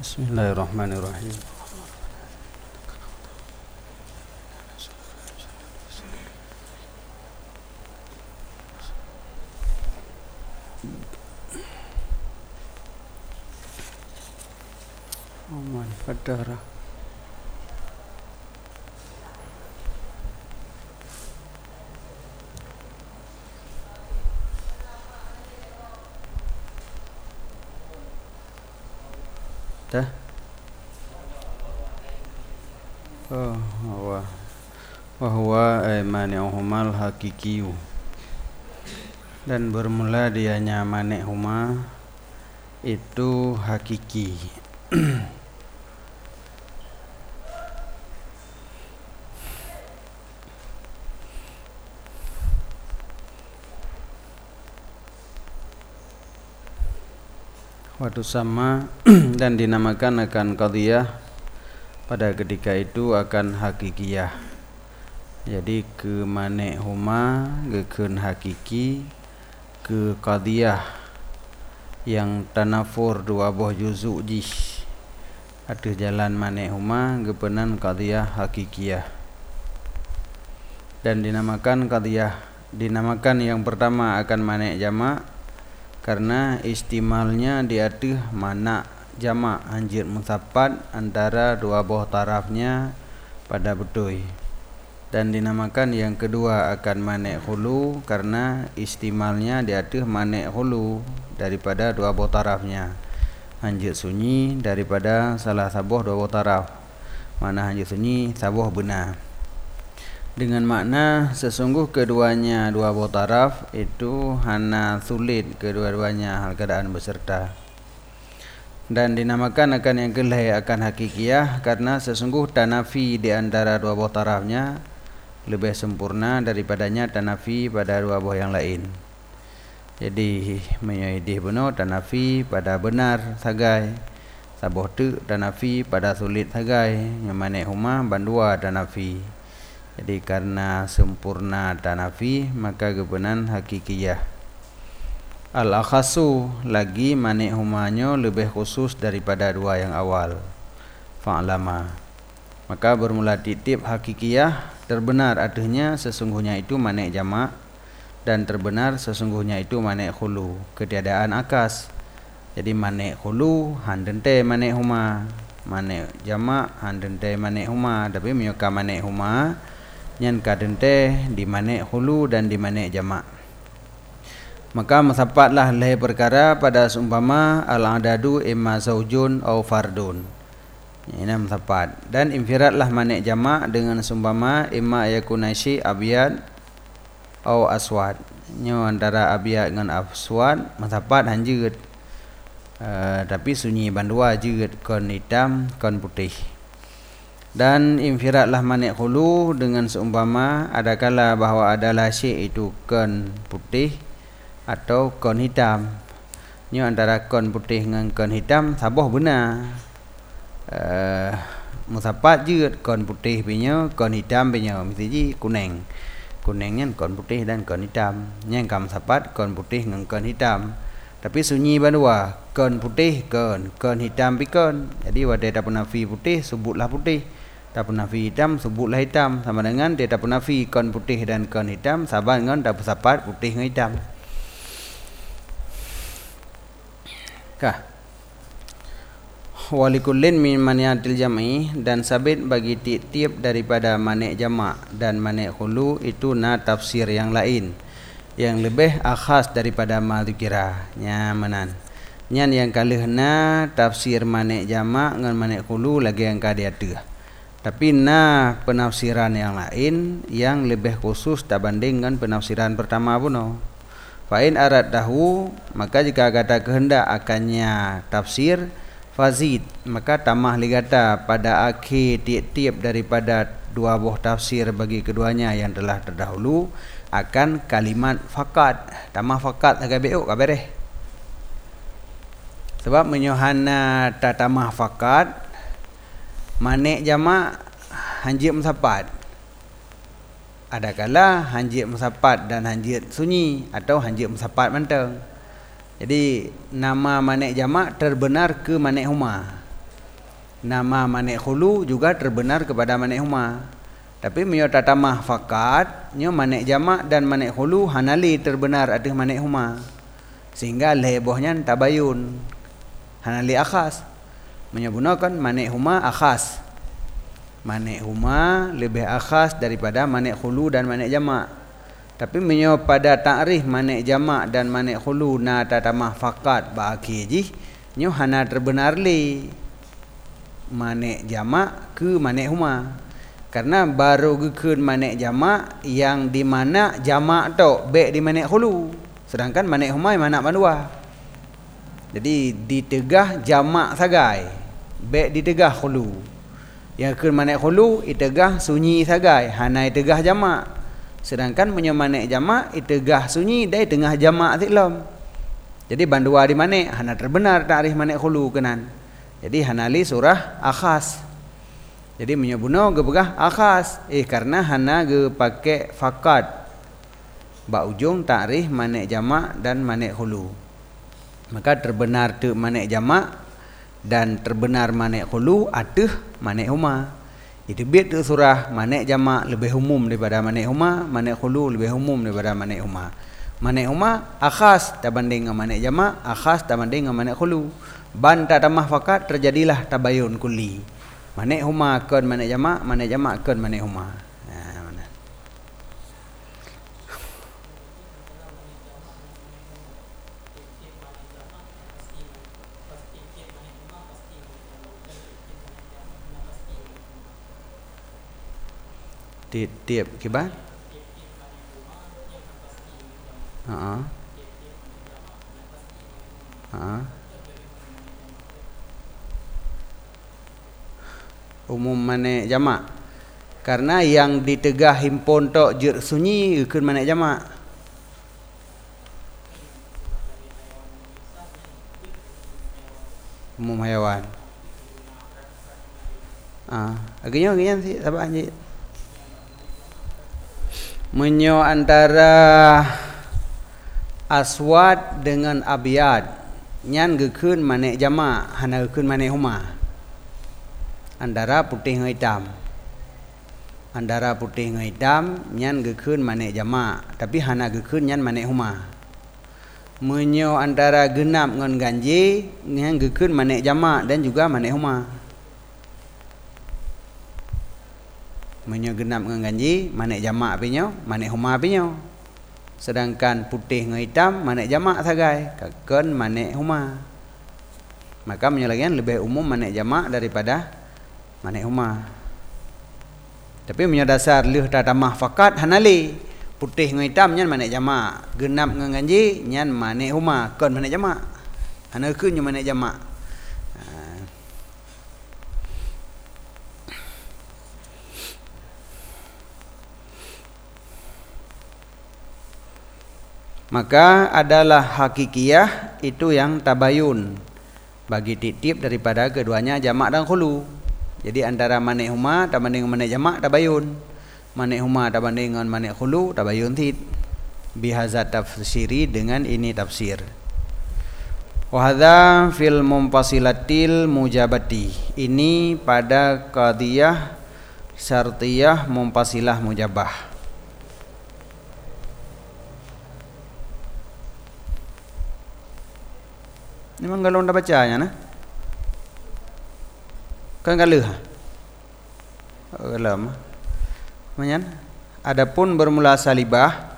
Bismillahirrahmanirrahim. Aman Fadara. Dah. Wahwa mani'uhumal hakikiyu. Dan bermula dianya mani'huma itu hakiki. Waktu sama dan dinamakan akan qadhiyah pada ketika itu akan hakikiyah. Jadi ke manik huma gekeun hakiki ke qadhiyah yang tanafur dua buah juzuk jih. Ada jalan manik huma gepenan qadhiyah hakikiyah. Dan dinamakan qadhiyah, dinamakan yang pertama akan manik jamak karena istimalnya diatuh mana jamak anjir musafat antara dua buah tarafnya pada betul. Dan dinamakan yang kedua akan manik hulu karena istimalnya diatuh manik hulu daripada dua buah tarafnya anjir sunyi daripada salah sabuh dua buah taraf, mana anjir sunyi sabuh benar. Dengan makna sesungguh keduanya dua buah taraf itu hana sulit kedua-duanya hal keadaan beserta. Dan dinamakan akan yang kelih akan hakikiyah karena sesungguh tanafi di antara dua buah tarafnya lebih sempurna daripadanya tanafi pada dua buah yang lain. Jadi menyaidih benar tanafi pada benar sagai, sabuh tu tanafi pada sulit sagai, nyamanek huma bandua tanafi. Jadi karena sempurna tanafi maka gebenan hakikiyah. Al-akhasu lagi manik humanya lebih khusus daripada dua yang awal. Fa'lama. Maka bermula titip hakikiyah terbenar artinya sesungguhnya itu manik jamak dan terbenar sesungguhnya itu manik khulu, ketiadaan akas. Jadi manik khulu handente manik huma, manik jamak handente manik huma, tapi menyuka manik huma nyan kadente di manik hulu dan di manik jamak. Maka mesapatlah leh perkara pada seumpama al-adadu imma zaujun au fardun. Ini mesapat. Dan infiradlah manik jamak dengan seumpama imma yakuna syai abyad au aswad. Nyo antara abyad dengan aswad mesapat hanjeut. Tapi sunyi bandua jeut kon hitam kon putih. Dan infiradlah manik hulu dengan seumpama adakala bahawa adalah syai itu kon putih atau kon hitam. Nyo antara kon putih dengan kon hitam sabuh benar. Musapat jeut kon putih punya kon hitam punya mesti ji kuning. Kuningnya kon putih dan kon hitam. Yang kam sapat kon putih dengan kon hitam. Tapi sunyi bandua kon putih kon hitam pi kon. Jadi wadai tak nafi putih sebutlah putih. Tak nafi hitam sebutlah hitam, sama dengan dia tak nafi kon putih dan kon hitam sama dengan tak sapat putih dengan hitam. Kah? Walikullin min maniatil jam'i, dan sabit bagi tiap-tiap daripada manik jamak dan manik khulu itu na tafsir yang lain yang lebih akhas daripada madzikira nyamanan. Nyan yang kalih na tafsir manik jamak dengan manik khulu lagi yang kadiatu. Tapi nah penafsiran yang lain yang lebih khusus dibanding dengan penafsiran pertama pun. Fa'in arad dahu, maka jika kata kehendak akannya tafsir fazid, maka tambah ligata pada akhir tiap-tiap daripada dua buah tafsir bagi keduanya yang telah terdahulu akan kalimat fakat. Tambah fakat agak beuk kabareh. Sebab menyohana tatamah fakat manik jamak hanjir musapat. Adakala hanjir musapat dan hanjir sunyi atau hanjir musapat manteng. Jadi nama manik jamak terbenar ke manik huma. nama manik khulu juga terbenar kepada manik huma. Tapi menyo tatamah fakat nyo manik jamak dan manik khulu hanali terbenar atas manik huma. Sehingga lebohnya tabayun. Hanali akhas. Menyebutkan manik huma akhas. Manik huma lebih akhas daripada manik khulu dan manik jamak. Tapi menyo pada ta'rif manik jamak dan manik khulu na tatamah fakat ba'aki jih nyo hana terbenar li manik jamak ke manik huma. Karena baru gekeun manik jamak yang di mana jamak tu baik di manik khulu. Sedangkan manik huma manak mandua. Jadi ditegah jamak sagai, baik ditegah khulu. Yang ke manik khulu itegah sunyi sagai, hana itegah jamak. Sedangkan punya manik jamak itegah sunyi dai tengah jamak silam. Jadi bandua di manik hana terbenar ta'rif manik khulu kenan. Jadi hanali surah akhas. Jadi menyebuno ge begah akhas karena hana ge pakai fakat ba ujung ta'rif manik jamak dan manik khulu. Maka terbenar tu manik jamak dan terbenar manik khulu atuh manik huma. Itu bit tu surah manik jamak lebih umum daripada manik huma, manik khulu lebih umum daripada manik huma. Manik huma akhas tabanding dengan manik jamak, akhas tabanding dengan manik khulu. Ban tatamah fakat terjadilah tabayun kulli. Manik huma keun manik jamak keun manik huma. Tiap kibat umum manik jamak. Karena yang ditegah himpun tok jer sunyi keun manik jamak. Umum haiwan. Agaknya sih sabar anjir. Menyo antara aswad dengan abyad nyan gekeun manik jamak hana gekeun manik huma. Antara putih dengan hitam. Antara putih dengan hitam nyan gekeun manik jamak tapi hana gekeun nyan manik huma. Menyo antara genap dengan ganjil nyan gekeun manik jamak dan juga manik huma. Menyo genap dengan ganjil manik jamak pinyo, manik huma pinyo. Sedangkan putih dengan hitam manik jamak sagai, keun manik huma. Maka menyelagian lebih umum manik jamak daripada manik huma. Tapi menyo dasar leuh tatamah fakat hanali. Putih dengan hitam nyan manik jamak, genap dengan ganjil nyan manik huma, keun manik jamak. Hana keun nyo manik jamak. Maka adalah hakikiyah itu yang tabayun bagi titip daripada keduanya jamak dan khulu. Jadi antara manik huma tabanding dengan manik jamak tabayun, manik huma tabanding dengan manik khulu tabayun tit. Bihaza tafsiri dengan ini tafsir. Wa hadza fil munfasilatil mujabati. Ini pada qadiyah syartiyah munfasilah mujabah. Ini memang galon dah bacanya nah. Kan galeuh. Galam. Manyan. Adapun bermula salibah.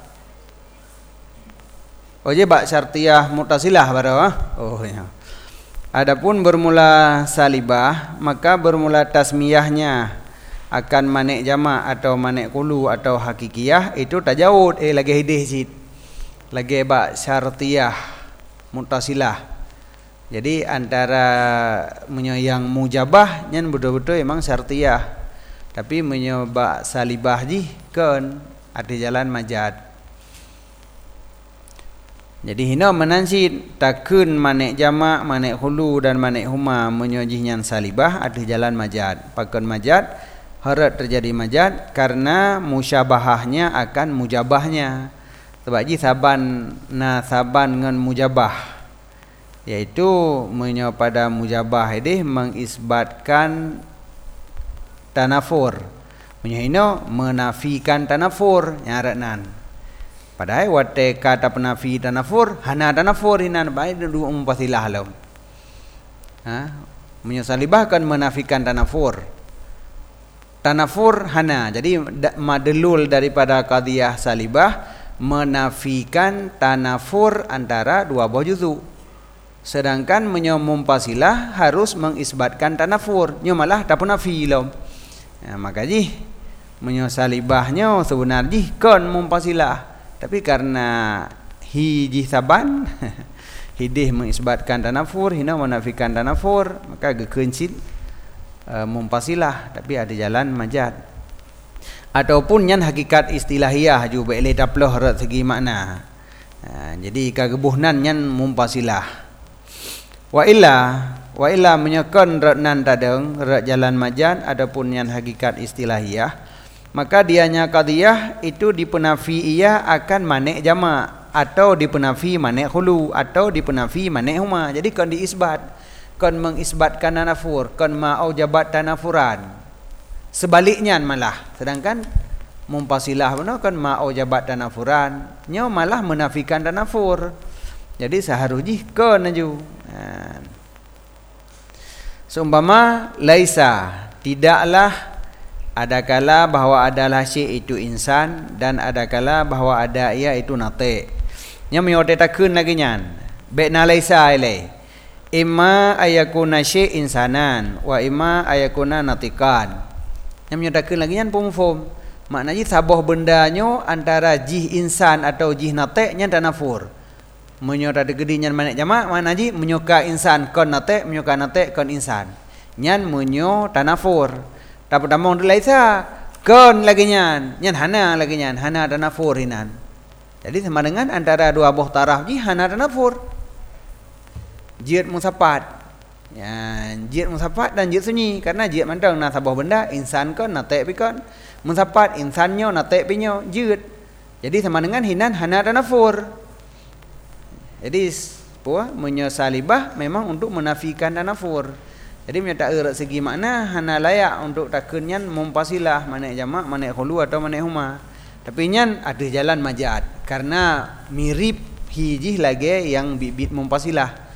Oje bak syartiyah muttasilah barawa. Oh ya. Adapun bermula salibah, maka bermula tasmiyahnya akan manik jamak atau manik qulu atau hakikiyah itu tajawud lagi hidih sit. Lagi bak syartiyah muttasilah. Jadi antara yang mujabah nyan betul-betul memang syartiyah. Tapi menyebab salibah ji kan ada jalan majad. Jadi hina menansid takun manik jamak, manik khulu dan manik huma menyojih nyan salibah ada jalan majad. Pakon majad harap terjadi majad karena musyabahahnya akan mujabahnya. Sebab ji saban dengan mujabah Iaitu pada mujabah ini mengisbatkan tanafur. Menyohino menafikan tanafur nyaratnan. Padahal wate kata penafi tanafur, hana tanafur hinan baik dulu mumpasilah laum. Menyosalibah kan menafikan tanafur. Tanafur hana. Jadi madelul daripada qadiyah salibah menafikan tanafur antara dua buah juzu. Sedangkan mumpasilah harus mengisbatkan tanafur. Nyo malah tak penafi laum. Makanya menyosalibahnya sebenarnya kan mumpasilah. Tapi karena hiji saban hidih mengisbatkan tanafur, hina menafikan tanafur, maka gekencit mumpasilah, tapi ada jalan majad. Ataupun yang hakikat istilahiyah ju boleh daploh rat segi makna. Jadi kagebuhnan yang mumpasilah. Wa illa menyekon rat nan tadeng rat jalan majad adapun yang hakikat istilahiyah. Maka dianya qadiyah itu dipenafi ia akan manek jama' atau dipenafi manek khulu atau dipenafi manek huma. Jadi kan diisbat, kan mengisbatkan tanafur, kan ma'au jabat tanafuran. Sebaliknya malah, sedangkan mumpasilah benar kan ma'au jabat tanafuran, nyo malah menafikan tanafur. Jadi seharusnya kan aju. Seumpama laisa, tidaklah adakala bahwa adalah syai' itu insan dan adakala bahwa ada ia itu nate. Nya menyodetakeun lagi nyan. Baikna laisa ilai. Imma ayakuna syai' insanan wa imma ayakuna natikan. Nya menyodetakeun lagi nyan pumfum. Maknanya sabuh bendanyo antara jih insan atau jih nate nya tanafur. Menyodetakeun gedi nyan manek jamak maknanya menyoka insan kon nate menyoka nate kon insan. Nyan menyo tanafur. Dapat damong laisa kon lagi nyan hana lagi nyan hana tanafur hinan. Jadi sama dengan antara dua buah taraf ni hana tanafur. Jid musapat. Jid musapat dan jid sunyi karena jid mandang na sabah benda insan kon nate pi kon musapat insannya nate pi nyo jid. Jadi sama dengan hinan hana tanafur. Jadi puah menyosalibah memang untuk menafikan tanafur. Jadi menyata segi makna hana layak untuk takunyan mumpasilah manek jamak, manek khulu atau manek huma. Tapi nyan ada jalan majad karena mirip hijih lagi yang bibit mumpasilah.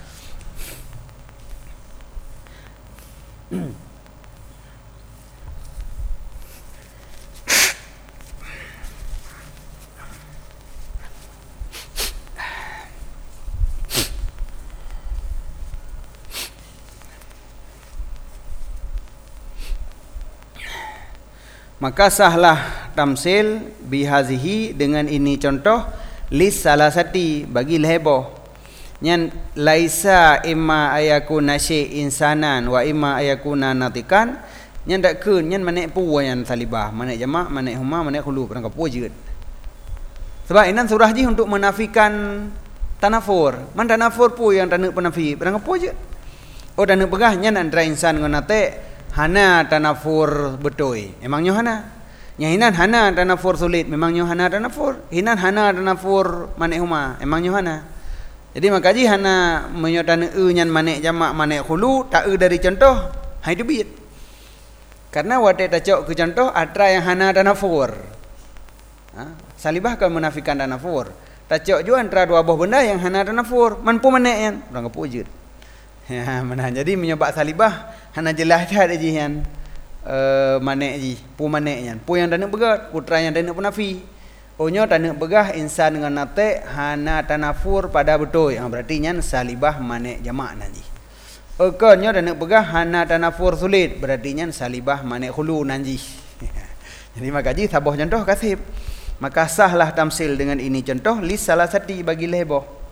Maka sahlah tamsil bihazihi dengan ini contoh lis salasati bagi leheboh. Nyan laisa imma ayakuna syai' insanan wa imma ayakuna natikan. Nyan dak keun nyan manek pu yan salibah, manek jamak, manek huma, manek khulu perang kapu jeut. Sebab inan surah ji untuk menafikan tanafur. Man tanafur pu yang tanuk penafi, perang kapu jeut. Oh tanuk pegah nyan antara insan ngan nate hana tanafur betul. Memangnya hana. Hinan hana tanafur sulit. Memangnya hana tanafur. Hinan hana tanafur manek huma. Memangnya hana. Jadi makaji hana menyotan nyan manek jamak manek khulu tak dari contoh. Hai debit. Karena wate tacok ke contoh atra yang hana tanafur. Salibah kan menafikan tanafur. Tacok juga antara dua buah benda yang hana tanafur. Man pu manek yan. Orang kepujud. Ya, mana jadi menyebab salibah hana jelas dah jihan manek ji pu manek yan pu yang tanuk begat putra yang tanuk penafi onyo tanuk begah insan dengan nate hana tanafur pada betul yang berarti nyan salibah manek jamak nanji okonyo tanuk begah hana tanafur sulit berarti nyan salibah manek khulu nanji. Jadi makaji sabuh contoh kasih maka sahlah tamsil dengan ini contoh lis salasati bagi lehboh.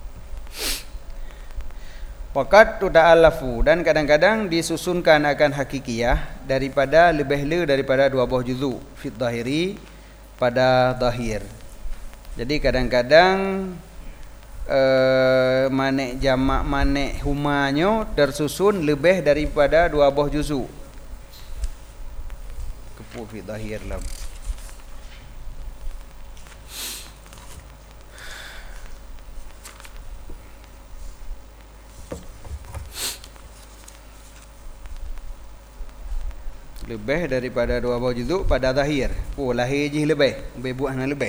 Waqat tuda'alafu dan kadang-kadang disusunkan akan hakikiyah daripada lebih daripada dua buah juzu fit zahiri pada zahir. Jadi kadang-kadang manek jamak manek humanyo tersusun lebih daripada dua buah juzu. Kepu fit zahir lam. Lebih daripada 2 buah juzuk pada zahir. Oh, lahir je lebih buah nak lebih.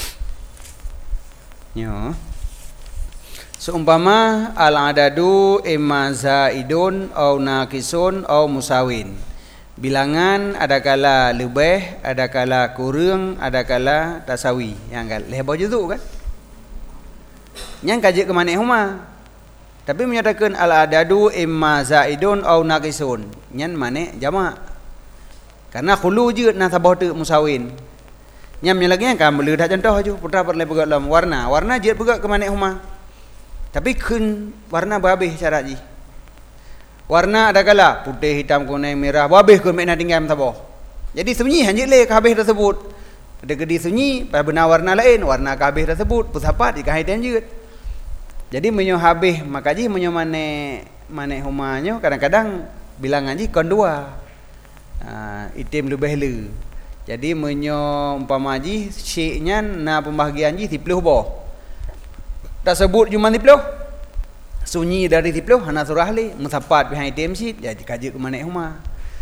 Ya. Seumpama al-adadu imma zaidun au naqisun au musawin. Bilangan ada kala lebih, ada kala kurang, ada kala tasawi. Yang kan lebih juzuk kan? Yang kaji ke mana huma? Tapi menyatakan al-adadu imma zaidun au naqisun. Yang mana jamak? Karena khulu je nak tabah tu musawin. Nyam lagi yang kan boleh dah contoh je. Putra perlu pegat dalam warna. Warna je pegat ke mana huma? Tapi kun warna berhabis syarat je. Warna ada kala putih, hitam, kuning, merah, berhabis kun nak tinggal tabah. Jadi sunyi hanya le ke habis tersebut. Ada kedi sunyi, pada benar warna lain, warna ke habis tersebut, pusapat jika hitam je. Jadi menyo habis maka ji menyo mane humanyo kadang-kadang bilangan ji kon 2. Item lebih le. Jadi menyo umpama ji syeknya na pembahagian ji 30 boh. Tak sebut cuma 30. Sunyi dari 30 hana surah le musapat behind item sheet jadi kaji ke mana huma.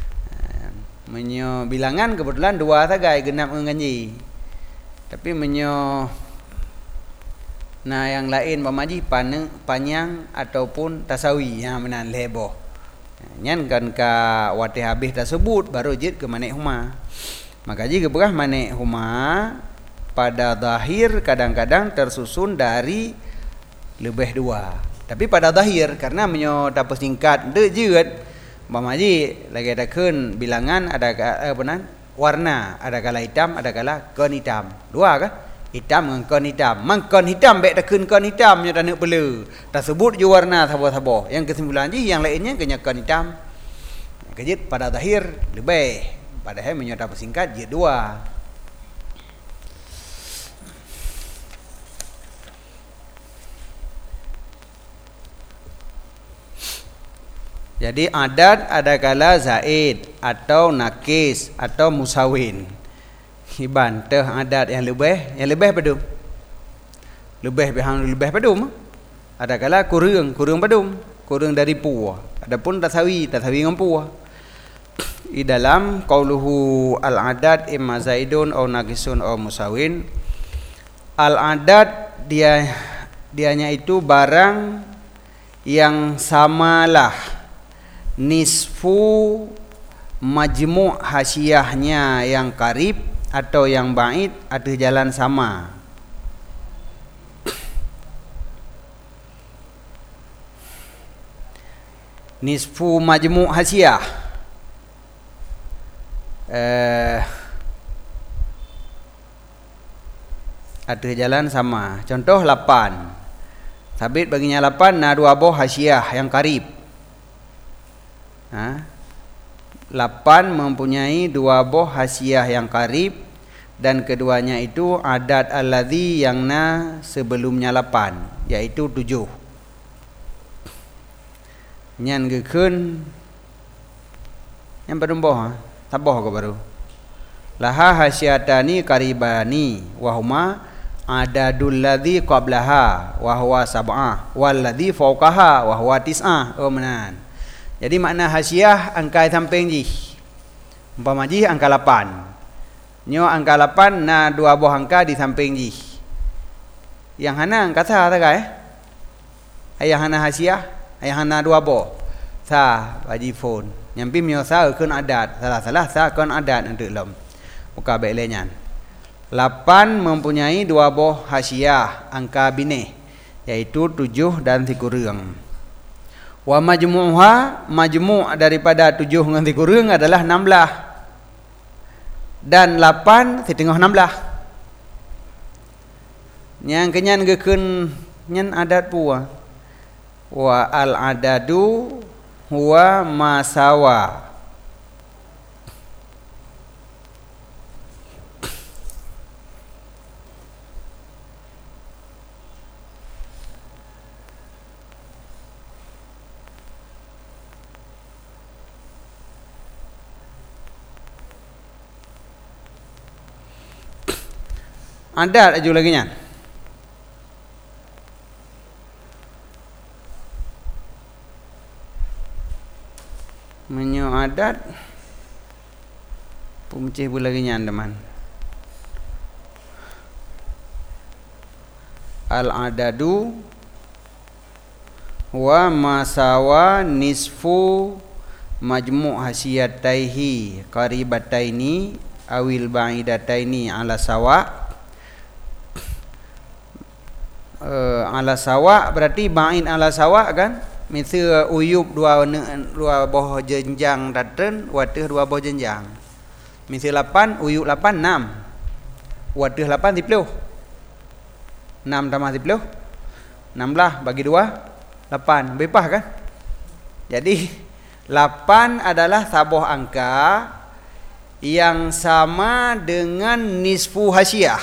Menyo bilangan kebetulan 2 sagai genap dengan ji. Tapi menyo nah yang lain mamaji panjang ataupun tasawi yang menan leboh. Nyan kan ka wate habis tersebut baru jid ke manik huma. Maka jika berah manik huma pada zahir kadang-kadang tersusun dari lebih 2. Tapi pada zahir karena menyo tapus singkat de jeut mamaji lagi ada keun bilangan ada apa nan warna ada kala hitam ada kala kon hitam. 2 kah? Hitam dengan kon hitam. Mang kon hitam baik dah keun kon hitam nya tak nak bela. Tersebut je warna sabo-sabo. Yang kesimpulan je yang lainnya kena kon hitam. Kejit pada zahir lebih. Padahal menyata persingkat je 2. Jadi adat ada kala zaid atau nakis atau musawin. Hiban teh adat yang lebih padum. Lebih padum. Ada kala kurang padum, kurang dari puah. Adapun tasawi dengan puah. Di dalam qauluhu al-adat imma zaidun au naqisun au musawin. Al-adat dianya itu barang yang samalah nisfu majmu' hasyiahnya yang qarib atau yang ba'id ada jalan sama. Nisfu majmu' hasyiah ada jalan sama. Contoh 8. Sabit baginya 8 na 2 boh hasyiah yang qarib. 8 mempunyai 2 boh hasyiah yang qarib dan keduanya itu adat alladzi yang na sebelumnya 8 yaitu 7. Nyan gekeun yang berumboh taboh ke baru. Laha hasyatani qaribani wa huma adadul ladzi qablaha wa huwa sab'ah wal ladzi fawqaha wa huwa tis'ah. Oh menan. Jadi makna hasyiah angka samping ji. Umpama ji angka 8. Nyo angka 8 na 2 buah angka di samping ji. Yang hana angka sa tak ayah hana hasyiah, ayah hana 2 buah. Sa bagi phone. Nyampi mio sa keun adat. Salah sa keun adat untuk lom. Muka baik lenyan. 8 mempunyai 2 buah hasyiah angka bineh yaitu 7 dan 3 kurang. Wa majmu'ha majmu' daripada 7 dengan 3 kurang adalah 16. Dan 8 setengah 16. Yang kenyan gekeun nyan adat pua. Wa al adadu huwa masawa. Adat aja lagi nya. Menyo adat Pumcih pula rinyan teman. Al-adadu wa masawa nisfu majmu' hasiyataihi qaribataini awil ba'idataini ala sawa. Ala sawa berarti ba'in ala sawa kan. Misal uyub dua boh jenjang datang, watih dua boh jenjang. Misal 8, uyub 8, 6. Watih 8 10. 6 tambah 10 16 bagi 2 8 bebas kan. Jadi 8 adalah sabuh angka yang sama dengan nisfu hasiyah.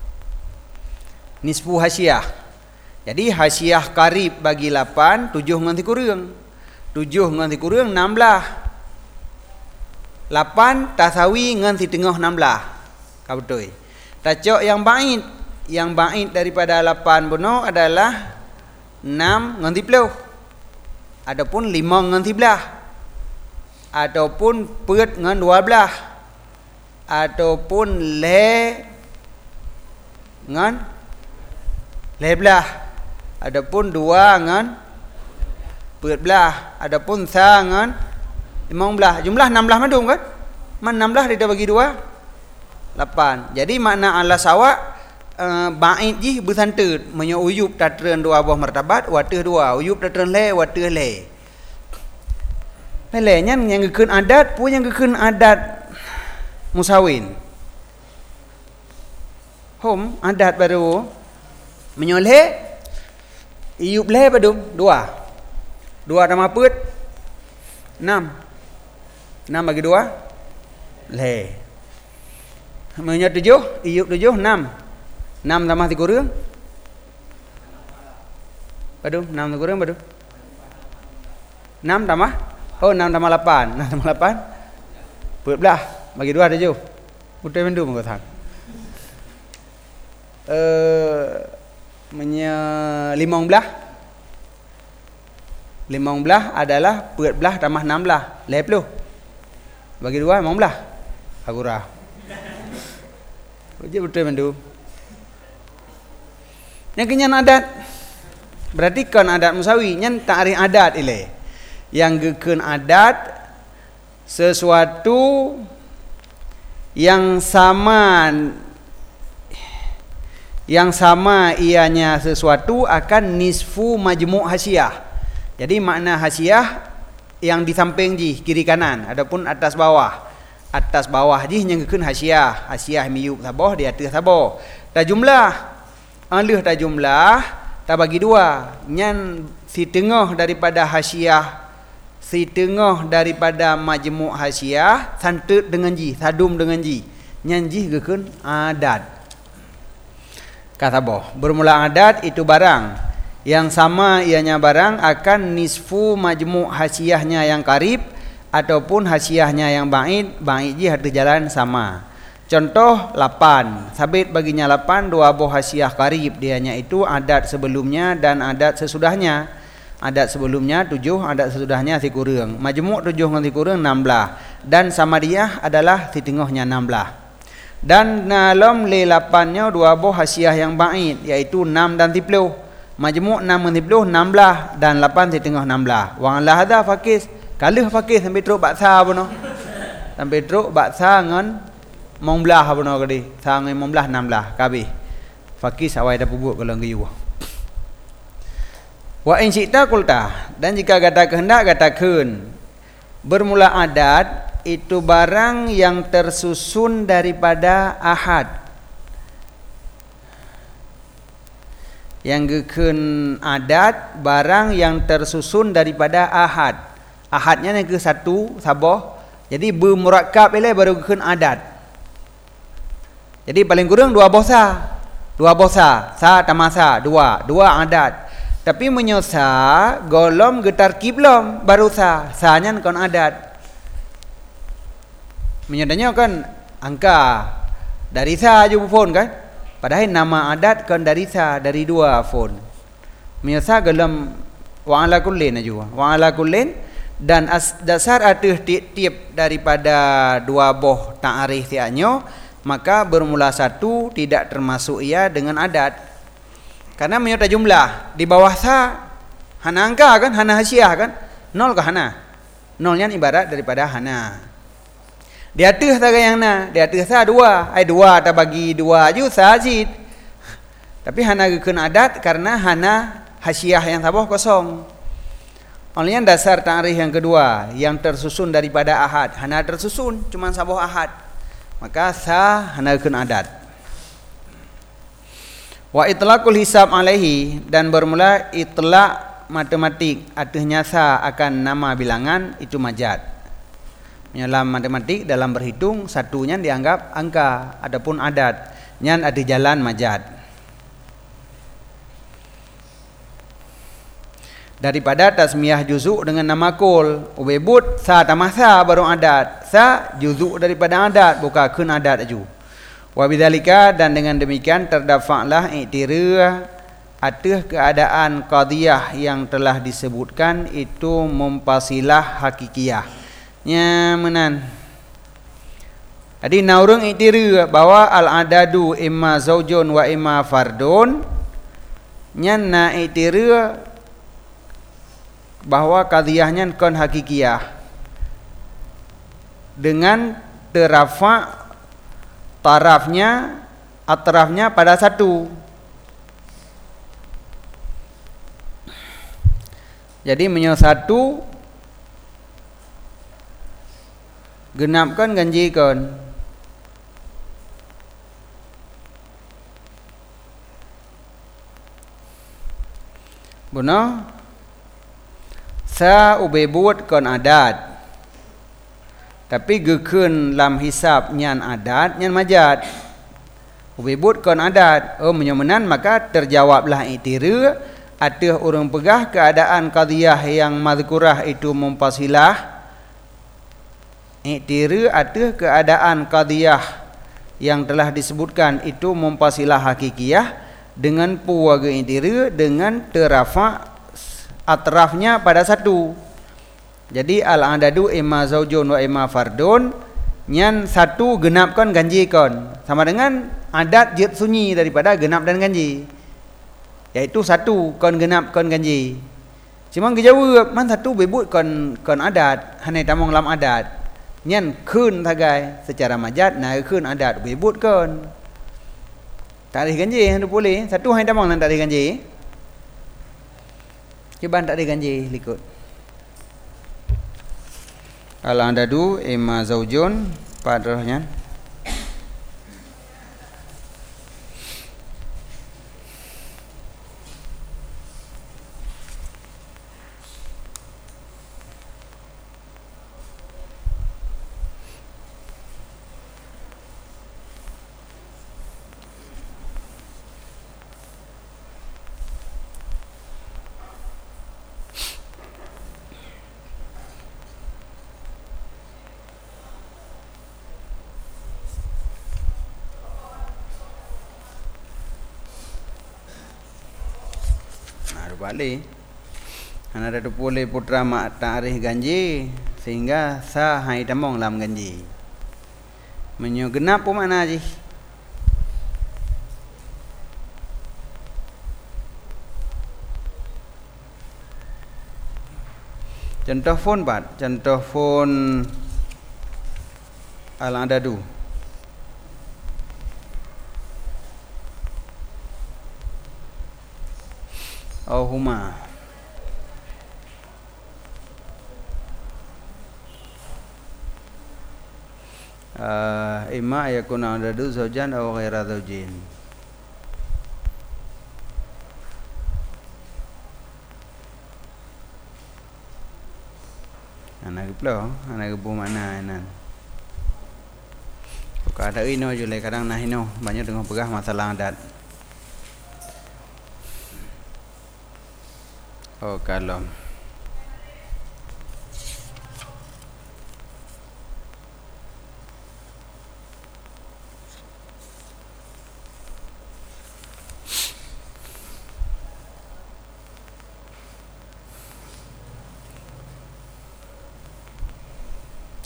Nisfu hasiyah. Jadi hasiyah qarib bagi 8 7 nganti kurang. 7 nganti kurang 16. 8 tasawi nganti tengah 16. Kau betul. Tacok yang ba'id. Yang ba'id daripada 8 benar adalah 6 nganti 10. Adapun 5 nganti 11. Ataupun pet ngan 12. Ataupun le ngan 11. Adapun 2 ngan pet belah. Adapun sa ngan 15. Jumlah 16 madum kan? Man 16 dia bagi 2 8. Jadi makna ala sawa ba'id ji bersantut menyo uyub tatran dua buah martabat watih dua uyub tatran le watih le. Lenya yang gekeun adat pun yang gekeun adat musawin. Hom adat baru menyo le uyub le badum 2. 2 tambah put 6. 6 bagi 2 le. Menyo 7 uyub 7 6. 6 tambah 3 kurang Badum 6 kurang badum 6 tambah 6 tambah 8 6 tambah 8 Put belah bagi 2 7 Putih mendum kau limang belah adalah put belah tambah 6 belah 10 bagi 2 limang belah agurah Putih mendum. Yang kenyan adat berarti kan adat musawi nyan ta'rif adat ile. Yang gekeun adat sesuatu yang sama ianya sesuatu akan nisfu majmu' hasiyah. Jadi makna hasiyah yang di samping ji kiri kanan adapun atas bawah. Atas bawah ji yang gekeun hasiyah. Hasiyah miyub sabah di atas sabah. Ta jumlah alih ta jumlah ta bagi 2 nyan si tengah daripada hasiyah si tengah daripada majmu' hasiyah santut dengan ji sadum dengan ji nyan ji gekeun adat kata boh bermula adat itu barang yang sama ianya barang akan nisfu majmu' hasiyahnya yang karib ataupun hasiyahnya yang ba'id ji harus jalan sama. Contoh 8, sabit baginya 8 2 buah hasiyah qarib dianya itu adat sebelumnya dan adat sesudahnya. Adat sebelumnya 7, adat sesudahnya si kurang. Majmu' 7 dengan si kurang 16 dan sama dia adalah si tengahnya 16. Dan dalam le 8-nya 2 buah hasiyah yang ba'id iaitu 6 dan 10. Majmu' 6 dengan 10 16 dan 8 si tengah 16. Wa la hadza fakis. Kalih fakis sampai teruk baksa bono. Sampai teruk baksa ngan mong belah benar kadi sangai mong belah 16 kabeh fakis awai dah pubuk kalau ngiyu wa in syi'ta qulta dan jika kata kehendak katakeun bermula adat itu barang yang tersusun daripada ahad yang gekeun adat barang yang tersusun daripada ahad ahadnya yang ke satu sabah jadi bermurakkab ile baru gekeun adat. Jadi paling kurang 2 bosa. 2 bosa, sa tambah sa 2 adat. Tapi menyosa golom getar kiblom baru sa. Sanya kon adat. Menyodanya kan angka dari sa je phone kan. Padahal nama adat kan dari sa dari 2 phone. Menyosa golom wa ala kullin aja. Wa ala kullin dan dasar atuh tiap daripada dua boh ta'arif tiaknya, maka bermula satu tidak termasuk ia dengan adat. Karena menyerta jumlah di bawah sa hana angka kan, hana hasiah kan, nol ke hana. Nolnya ibarat daripada hana. Di atas tak yang na, di atas sa dua, dua tak bagi dua ju sajid. Tapi hana kena adat karena hana hasiah yang sabah kosong. Olehnya dasar ta'rif yang kedua yang tersusun daripada ahad, hana tersusun cuma sabah ahad. Maka sa hana kena adat. Wa itlaqul hisab alaihi, dan bermula itlaq matematik atasnya sa akan nama bilangan itu majad. Dalam matematik, dalam berhitung, satunya dianggap angka, adapun adat nyan ada jalan majad. Daripada tasmiyah juzuk dengan nama kul, ubebut sa tambah sa baru adat, sa juzuk daripada adat, bukan kun adat aju. Wa bidzalika, dan dengan demikian terdafa'lah i'tirah atas keadaan qadiyah yang telah disebutkan itu mumpasilah hakikiyah. Nya menan. Jadi naurung i'tirah bahwa al-adadu imma zaujun wa imma fardun. Nya na i'tirah bahwa qadiyahnya kon hakikiyah dengan terafa tarafnya atrafnya pada satu. Jadi menyo satu genapkan ganjikan. Benar? Sa ubebut kon adat. Tapi gekeun lam hisab nyan adat, nyan majad. Ubebut kon adat. Oh menyomenan, maka terjawablah i'tirah atah orang pegah keadaan qadiyah yang mazkurah itu mumpasilah. I'tirah atah keadaan qadiyah yang telah disebutkan itu mumpasilah hakikiyah dengan puwaga i'tirah dengan terafa atrafnya pada satu. Jadi al-adadu imma zaujun wa imma fardun, nyan satu genapkan ganjikan, sama dengan adat jid sunyi daripada genap dan ganji, yaitu satu kon genap kon ganji. Cuma kejawab man satu bebut kon adat, hanya tamong lam adat. Nyan kun tagai secara majad, nah kun adat bebut kon. Tarikh ganji hendak boleh, satu hanya tamong nan tarikh ganji. Cuba tak ada ganji likut. Al-adadu imma zaujun padrahnya. Balik hana ada boleh putra mak ta'rif ganji sehingga sa hai tamong lam ganji menyo genap pun mana ji contoh phone bat contoh phone al-adadu huma imma yakuna adadu zaujan aw ghaira zaujin. Anak pula anak bu mana nan kada ino jule kadang nah ino banyak dengan pegah masalah adat. Oh kalau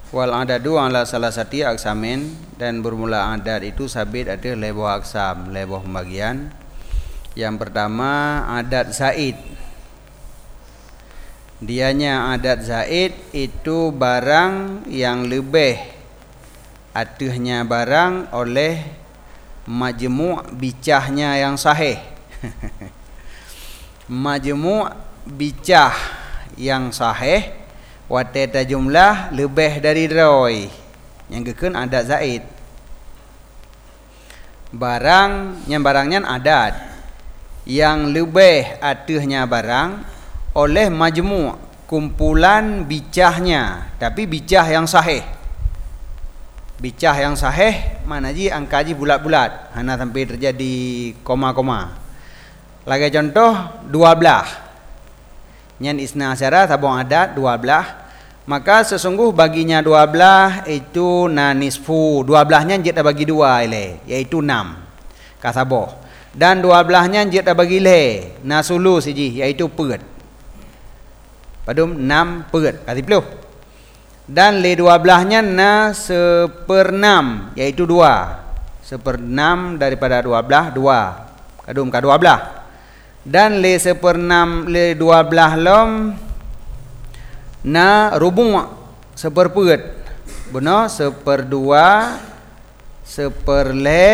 Wal adadu ala salah satu aksamin, dan bermula adat itu sabit ada lebah aksam, lebah pembagian. Yang pertama adat zaid. Dianya adat zaid itu barang yang lebih aduhnya barang oleh majmu' bicahnya yang sahih. Majmu' bicah yang sahih wateta jumlah lebih dari roy, yang kekun adat zaid. Barangnya adat yang lebih aduhnya barang oleh majmu' kumpulan bicahnya, tapi bicah yang sahih. Bicah yang sahih mana ji angka ji bulat-bulat, hana sampai terjadi koma-koma. Lagi contoh 12. Nyan isna asyara tabung adat 12. Maka sesungguh baginya 12 itu na nisfu. 12-nya njit bagi 2 ile, yaitu 6. Kasaboh. Dan 12-nya njit bagi le, na sulu siji, yaitu peut. Padum 6 peut. Kasih peluh. Dan le 12-nya na 1/6, yaitu 2. 1/6 daripada 12, 2. Kadum ka 12. Dan le 1/6 le 12 lom na rubu' 1/4. Benar 1/2 1/le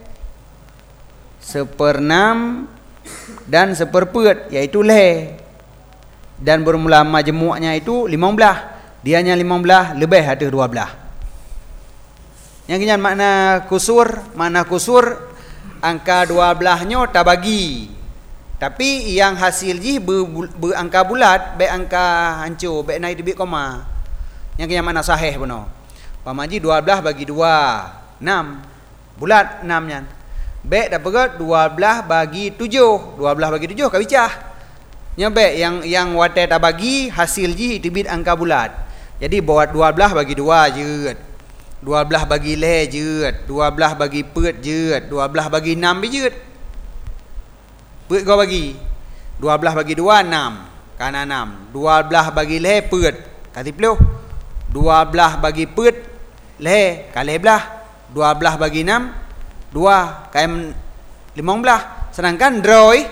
1/6 dan 1/4, yaitu le. Dan bermula majmu'nya itu 15. Dianya 15 lebih ada 12. Yang kenyan makna kusur angka 12-nya tak bagi. Tapi yang hasil ji berangka bulat, baik angka hancur, baik naik debit koma. Yang kenyan makna sahih benar. Pamaji 12 bagi 2, 6. Bulat 6-nya. Baik dah pegat 12 bagi 7. 12 bagi 7 kau bicah. Yang baik yang watai tak bagi hasil ji debit angka bulat. Jadi buat 12 bagi 2 je. 12 bagi le je. 12 bagi peut je. 12 bagi 6 je. Peut kau bagi 12 bagi 2 6. Kana 6. 12 bagi le peut. Kasih peluh. 12 bagi peut le kali belah. 12 bagi 6 2 kali 15. Sedangkan droi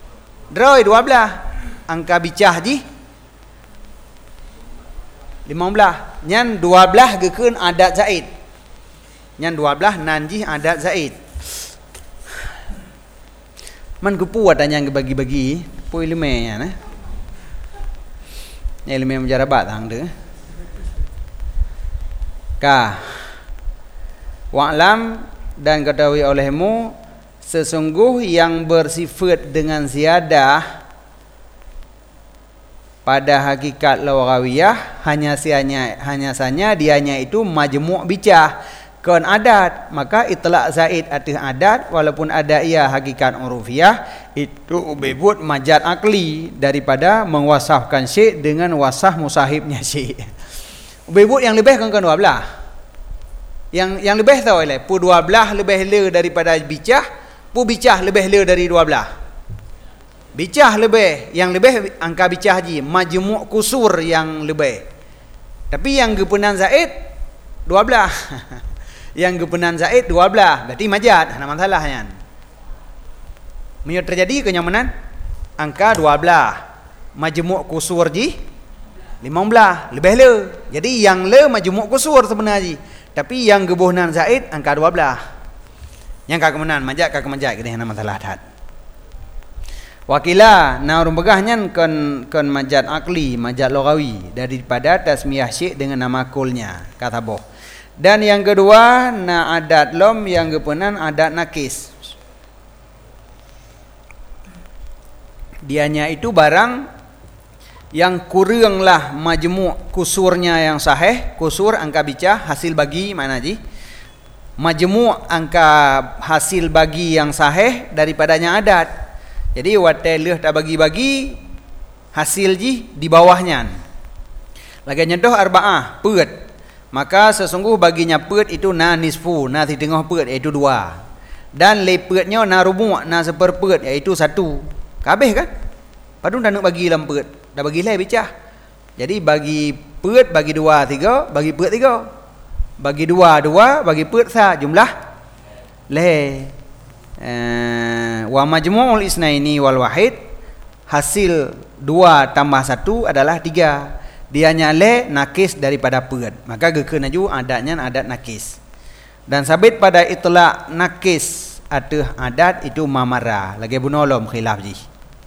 12. Angka bicah ji 15. Nyan 12 gekun adat zaid. Nyan 12 nanji adat zaid. Man kupu adanya yang bagi-bagi poi lemenya nah. Ni lemenya menjarabat hang de. Ka. Wa'lam dan ketahui olehmu sesungguh yang bersifat dengan ziyadah pada hakikat lawawiyah hanya saja dianya itu majmu' bicah kon adat, maka itlaq zaid atas adat walaupun ada ia hakikat urufiyah itu bebut majaz akli daripada mewasafkan syekh dengan wasaf musahibnya syekh. Bebut yang lebih kan 12. Yang lebih tahu le, pu 12 lebih le daripada bicah, pu bicah lebih le dari 12. Bicah lebih, yang lebih angka bicah ji, majmu' kusur yang lebih. Tapi yang gepenan zaid 12. Yang gepenan zaid 12, berarti majaz, ada masalahnya. Menyut terjadi kenyamanan angka 12. Majmu' kusur ji 15, lebih le. Jadi yang le majmu' kusur sebenarnya ji. Tapi yang gebuhnan zaid angka 12. Yang kekemenan majaz kita ada masalah dah. Wakila na urang begahnya kon majaz akli, majaz lughawi daripada tasmiyah syekh dengan nama kulnya, kata boh. Dan yang kedua na adat lom yang gepenan adat nakis. Dianya itu barang yang kuranglah majmu' kusurnya yang sahih. Kusur angka bicah hasil bagi mana ji? Majmu' angka hasil bagi yang sahih daripadanya adat. Jadi wateleh tak bagi-bagi hasil ji di bawahnya. Lagi nyentuh arba'ah peut. Maka sesungguh baginya peut itu na nisfu, na di tengah peut iaitu 2. Dan le peutnya na rubu', na 1/4 iaitu 1. Kabeh kan? Padahal dah nak bagi dalam peut, dah bagi le bicah. Jadi bagi peut bagi 2 3, bagi peut 3. Bagi 2 2, bagi peut sa jumlah le. Wa majmu'ul isnaini wal wahid, hasil 2 tambah 1 adalah 3. Dianya le nakis daripada peut. Maka gekeun aju adatnya adat nakis. Dan sabit pada itlaq nakis atau adat itu mamara. Lagi bunolom khilaf ji.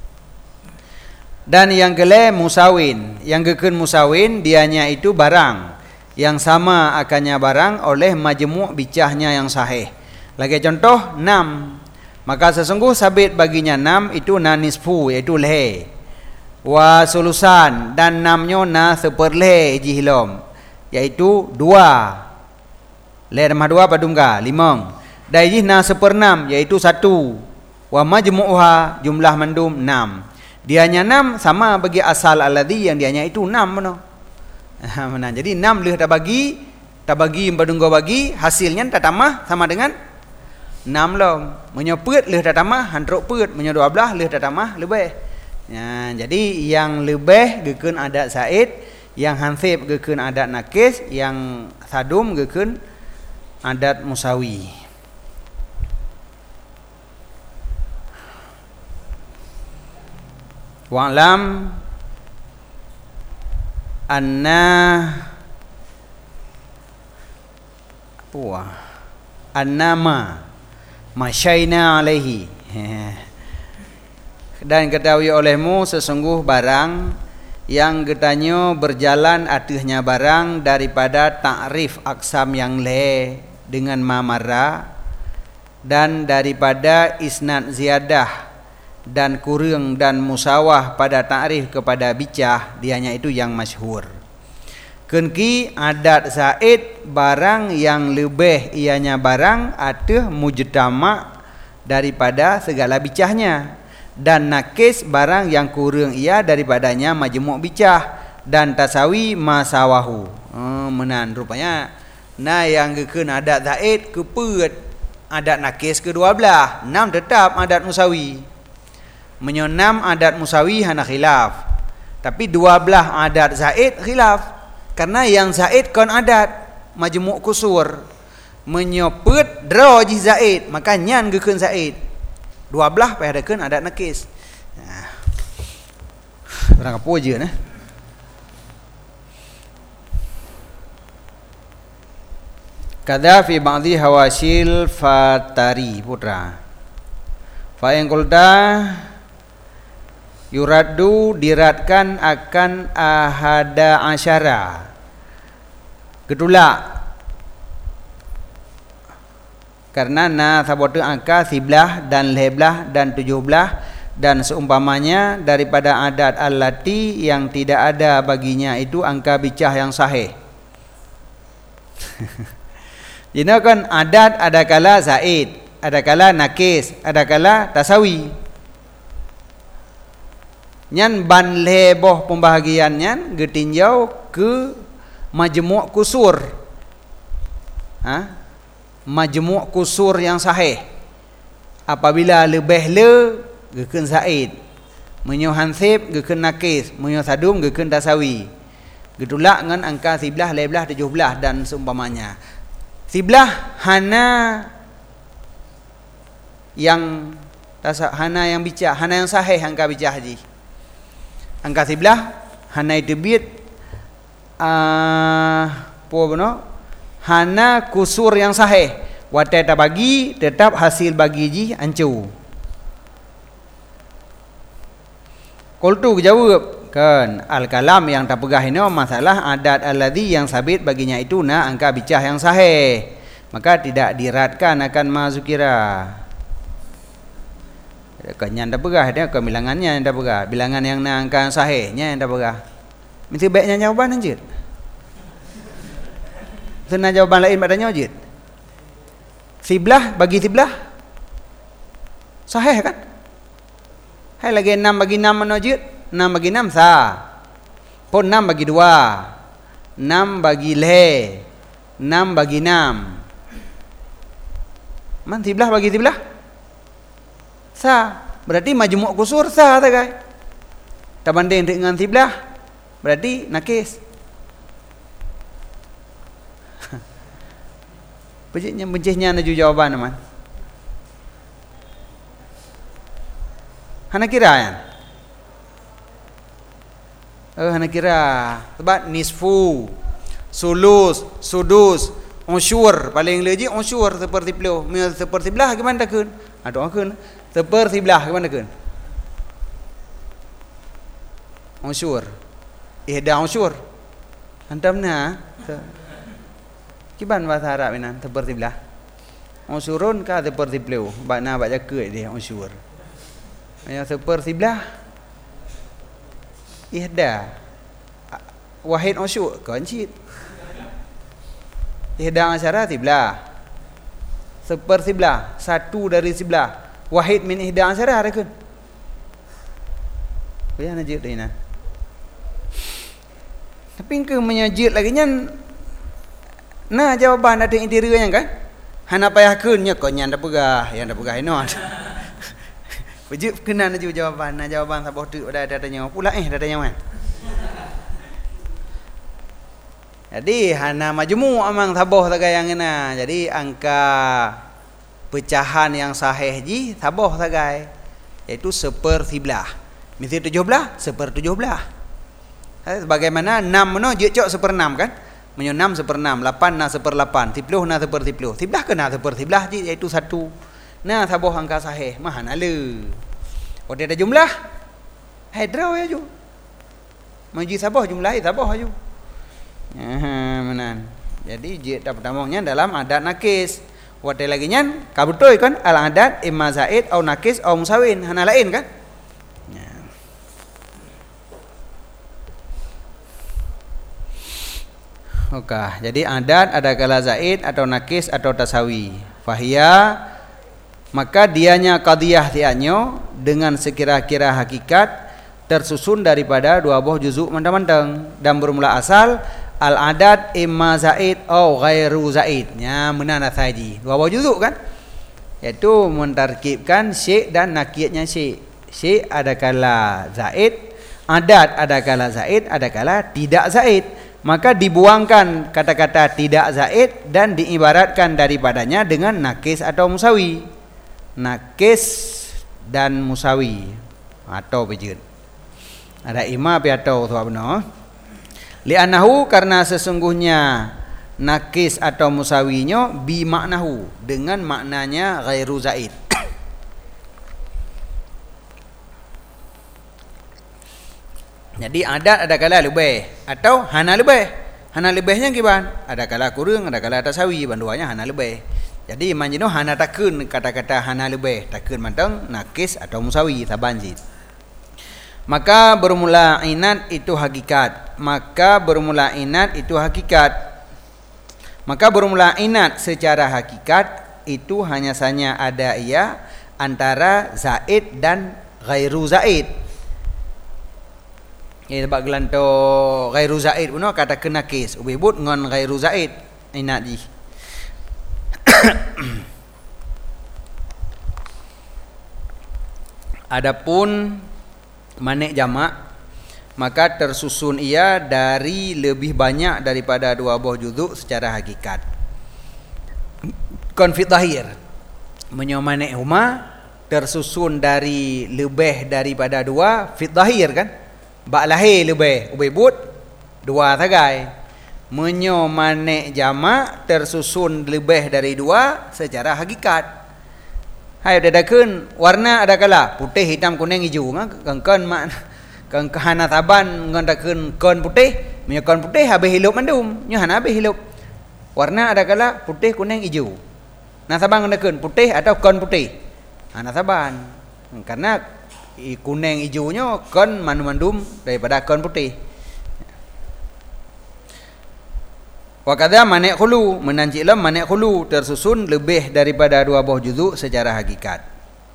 Dan yang kele musawin. Yang gekeun musawin dianya itu barang yang sama akannya barang oleh majmu' bicahnya yang sahih. Lagi contoh 6. Maka sesungguh sabit baginya 6 itu na nisfu, iaitu lehe. Wa sulusan, dan 6-nya na seperle jihilom, iaitu 2. Le tambah 2 padungga 5. Dan ijih na seper-6, iaitu 1. Wa majmu'uha, jumlah mandum 6. Dianya 6 sama bagi asal alladhi yang dianya itu 6 mana. Mana. Jadi 6 leh tak bagi padungga bagi, hasilnya tak tambah sama dengan 6 lom. Menyopet leh tak tambah hantruk pet, menyo 12 leh tak tambah lebih. Ya, jadi yang lebih gekeun adat zaid, yang hansib gekeun adat nakis, yang sadum gekeun adat musawi. Wa'lam annama masyaina alaihi, dan ketahui olehmu sesungguh barang yang getanyo berjalan atasnya barang daripada ta'rif aksam yang le dengan mamara, dan daripada isnad ziyadah dan kurang dan musawah pada ta'rif kepada bicah, dianya itu yang masyhur. Kenki adat zaid barang yang lebih ianya barang atau mujtama daripada segala bicahnya, dan nakis barang yang kurang ia daripadanya majmu' bicah, dan tasawi masawahu. Menan rupanya nah yang gekeun adat zaid kepeut adat nakis kedua belah, 6 tetap adat musawi. Menyonam adat musawi hana khilaf, tapi 12 adat zaid khilaf. Karena yang zaid kon adat majmu' kusur, menyopet draw ji zaid, maka nyan gekeun zaid. 12 payah dekeun adat nakis. Nah. Orang apa je nah. Kada fi ba'dhi hawasil fatari putra. Fa yang qulta yuraddu, diratkan akan ahada asyara, ketulak karena na sabotu angka 11 dan 11 dan 17 dan seumpamanya daripada adat allati yang tidak ada baginya itu angka bicah yang sahih. Jadi kan adat ada kala zaid, ada kala nakis, ada kala tasawi. Nyan ban leboh pembahagian nyan getinjau ke majmu' kusur. Majmu' kusur yang sahih. Apabila lebih le gekeun zaid, menyo hansib gekeun nakis, menyo sadum gekeun tasawi. Getulak ngan angka 11, 11, 17 dan seumpamanya. 11 hana yang bicah, hana yang sahih angka bicah haji. Angka 11 hana debit hana kusur yang sahih, watai tak bagi tetap hasil bagi ji ancu. Qultu jawab kan al kalam yang tak pegah ini masalah adat alladhi yang sabit baginya itu na angka bicah yang sahih, maka tidak diratkan akan mazukira. Kenyan dah pegah dia ke bilangannya yang dah pegah, bilangan yang na angka sahihnya yang dah pegah. Mesti baiknya jawaban anjir. Senang jawaban lain padanya anjir. 11 bagi 11 sahih kan? Hai lagi 6 bagi 6 mana anjir? 6 bagi 6 sah. Pun 6 bagi 2. 6 bagi le. 6 bagi 6. Man 11 bagi 11 sah, berarti majmu' kusur sah tak kai? Tak banding dengan 11 berarti nakis. Bencihnya naju jawaban aman. Hana kira kan? Hana kira. Sebab nisfu, sulus, sudus, unsur paling leji unsur seperti beliau. Seperti belah gimana kan? Ada kan? Seperti belah gimana kan? Unsur. Ihda unsur. Antamna. Kiban bahasa Arab ini seperti belah. Unsurun ka seperti beliau. Bakna baca ke dia unsur. Yang seperti belah ihda wahid unsur kancit ihda asyara belah seperti belah satu dari sebelah wahid min ihda asyara ada kan ya najid ini tapi ke menyajid lagi nya nah jawaban ada interiornya kan hana payahkeunnya kok nya nda pegah yang nda pegah ino Wajib kena juga jawaban. Nah jawaban saboh tu ada nyawa pula ada nyawa. Jadi hana majmu amang saboh sagai yang kena. Jadi angka pecahan yang sahih ji saboh sagai iaitu 1/17. Misal 17 1/17. Bagaimana 6 mano je cok 1/6 kan? Menyo 6 1/6, 8 na 1/8, 10 na 1/10. 11 kena 1/11 ji iaitu 1. Nah saboh angka sahih mahan ala. Oh dia ada jumlah. Hadraw ya ju. Maji saboh jumlah saboh ju. Menan. Jadi je pertamanya dalam adat nakis. Wate lagi nyan kabutoy kan al adat imma zaid au nakis au musawin hana lain kan? Oke, jadi adat ada kala zaid atau nakis atau tasawi. Fahia maka dianya qadiyah tianyo dengan sekira-kira hakikat tersusun daripada dua buah juzuk mentang-mentang dan bermula asal al adat imma zaid atau ghairu zaid. Nya menana saji. Dua buah juzuk kan? Yaitu mentarkibkan syai' dan nakiyatnya syai'. Syai' ada kala zaid, adat ada kala zaid, ada kala tidak zaid. Maka dibuangkan kata-kata tidak zaid dan diibaratkan daripadanya dengan nakis atau musawi. Nakis dan musawi atau bejut ada ima piatau tu abno li'annahu karena sesungguhnya nakis atau musawinya bi maknahu dengan maknanya ghairu zaid. Jadi adat ada kala lebih atau hana lebih. Hana lebihnya kiban ada kala kurang ada kala tasawi banduanya hana lebih. Jadi manjino hana takun kata-kata hana lebih takun mantang nakis atau musawi tabanjid. Maka bermula inat itu hakikat. Maka bermula inat secara hakikat itu hanya saja ada ia antara zaid dan ghairu zaid. Sebab gelanto ghairu zaid puno kata kenakis ubibut ngon ghairu zaid inat ji. Adapun manik jamak maka tersusun ia dari lebih banyak daripada dua buah juzuk secara hakikat. Konfit zahir menyo manik huma tersusun dari lebih daripada dua fit zahir kan? Ba lahir lebih ubibut dua sagai. Menyo manik jamak tersusun lebih dari dua secara hakikat. Hai dadakeun warna ada kala putih hitam kuning hijau kengkeun mak kengkahana taban ngandakeun kon putih menyo kon putih habis hilup mandum nyo hana habis hilup. Warna ada kala putih kuning hijau. Nah saban ngandakeun putih atau kon putih. Hana saban. Karena kuning hijaunya kon mandum daripada kon putih. Wakadha manik khulu menanciklah manik khulu tersusun lebih daripada dua buah juzuk secara hakikat.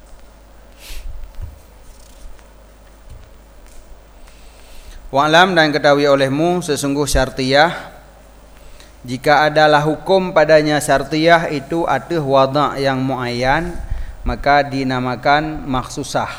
Wa'lam dan ketahui olehmu sesungguh syartiyah jika adalah hukum padanya syartiyah itu ada wada' yang muayyan maka dinamakan makhsusah.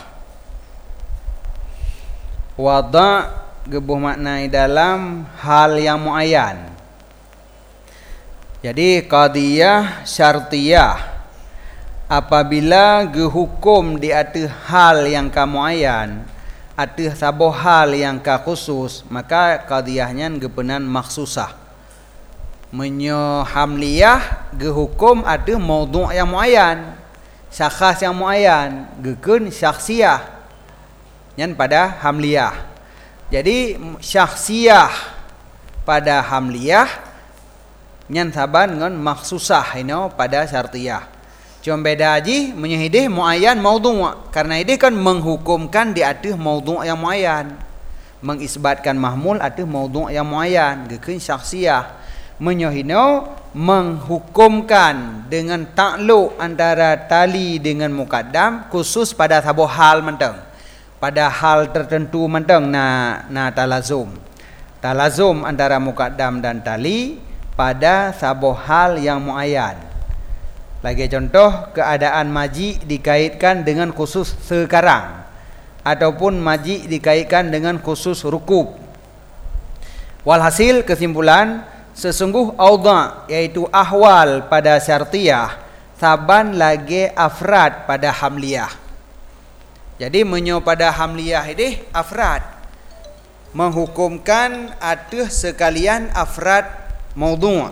Wada' gebuh maknai dalam hal yang muayyan. Jadi qadiyah syartiyah apabila gehukum di atas hal yang kamuayyan, atas sabo hal yang ka khusus, maka qadiyahnya gepenan maksusah. Menyo hamliyah gehukum atas maudhu' yang muayyan, syakhs yang muayyan, gekeun syakhsiyah. Nyan pada hamliyah. Jadi syakhsiyah pada hamliyah nyan saban dengan maksusah ino pada syartiyah. Cuma beda aja menyahidih muayyan maudhu', karena ini kan menghukumkan di atas maudhu' yang muayyan, mengisbatkan mahmul atas maudhu' yang muayyan, gekeun syakhsiyah. Menyahino menghukumkan dengan takluk antara tali dengan muqaddam khusus pada sabo hal menteng, pada hal tertentu menteng na talazum antara muqaddam dan tali pada sabo hal yang muayyan. Lagi contoh, keadaan maji dikaitkan dengan khusus sekarang, ataupun maji dikaitkan dengan khusus rukub. Walhasil kesimpulan, sesungguh audha yaitu ahwal pada syartiyah saban lagi afrad pada hamliyah. Jadi menyo pada hamliyah ini afrad menghukumkan atas sekalian afrad maudhu',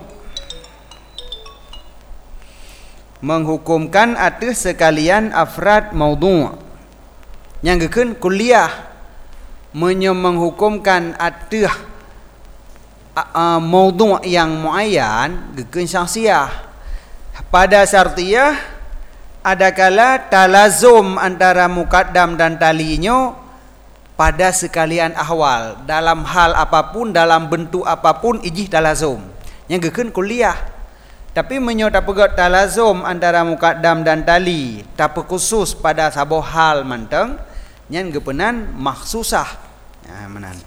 menghukumkan atas sekalian afrad maudhu'. Yang gekeun kuliah menghukumkan atas maudhu' yang muayyan, gekeun syakhsiyah. Pada syartiyah adakala talazum antara muqaddam dan talinyo pada sekalian ahwal, dalam hal apapun, dalam bentuk apapun, ijih talazum. Yang gekeun kuliah. Tapi menyo tak pegat talazum antara muqaddam dan tali, tak khusus pada sabo hal manteng, nyan gepenan maksusah. Menan.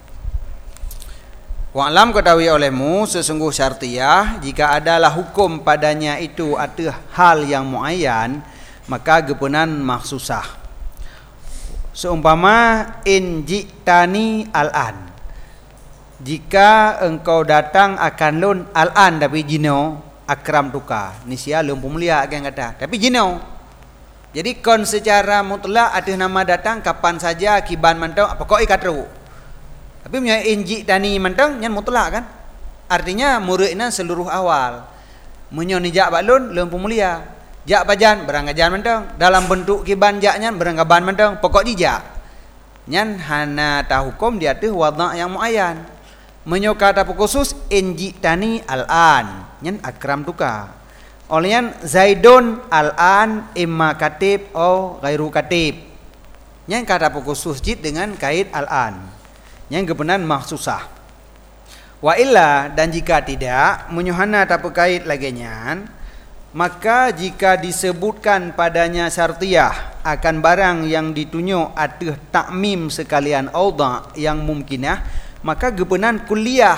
Wa'lam ketahui olehmu, sesungguh syartiyah jika adalah hukum padanya itu atas hal yang muayyan, maka gepenan maksusah. Seumpama in ji'tani al-an, jika engkau datang akan lun al-an tapi jino akram tuka, nisya lumpu mulia akan kata tapi jino. Jadi kon secara mutlak ada nama datang kapan saja kiban mantau pokok ikatru. Tapi punya in ji'tani mantang nyan mutlak kan, artinya muridna seluruh awal. Menyo nijak balun lumpu mulia, jak bajan berangajan mentang, dalam bentuk kiban jaknya berangaban mentang, pokok dijak nyan hana ta hukum di atas wadha' yang muayyan. Menyo kata khusus inji tani al-an nyan akram tuka, olehnya zaidun al-an imma katib atau ghairu katib, nyan kata khusus jid dengan kait al-an nyan gebenan maksusah. Wa illa, dan jika tidak menyohana tak berkait lagi nyan, maka jika disebutkan padanya syartiyah akan barang yang ditunjuk atas takmim sekalian audha yang mumkinah, maka gepenan kuliah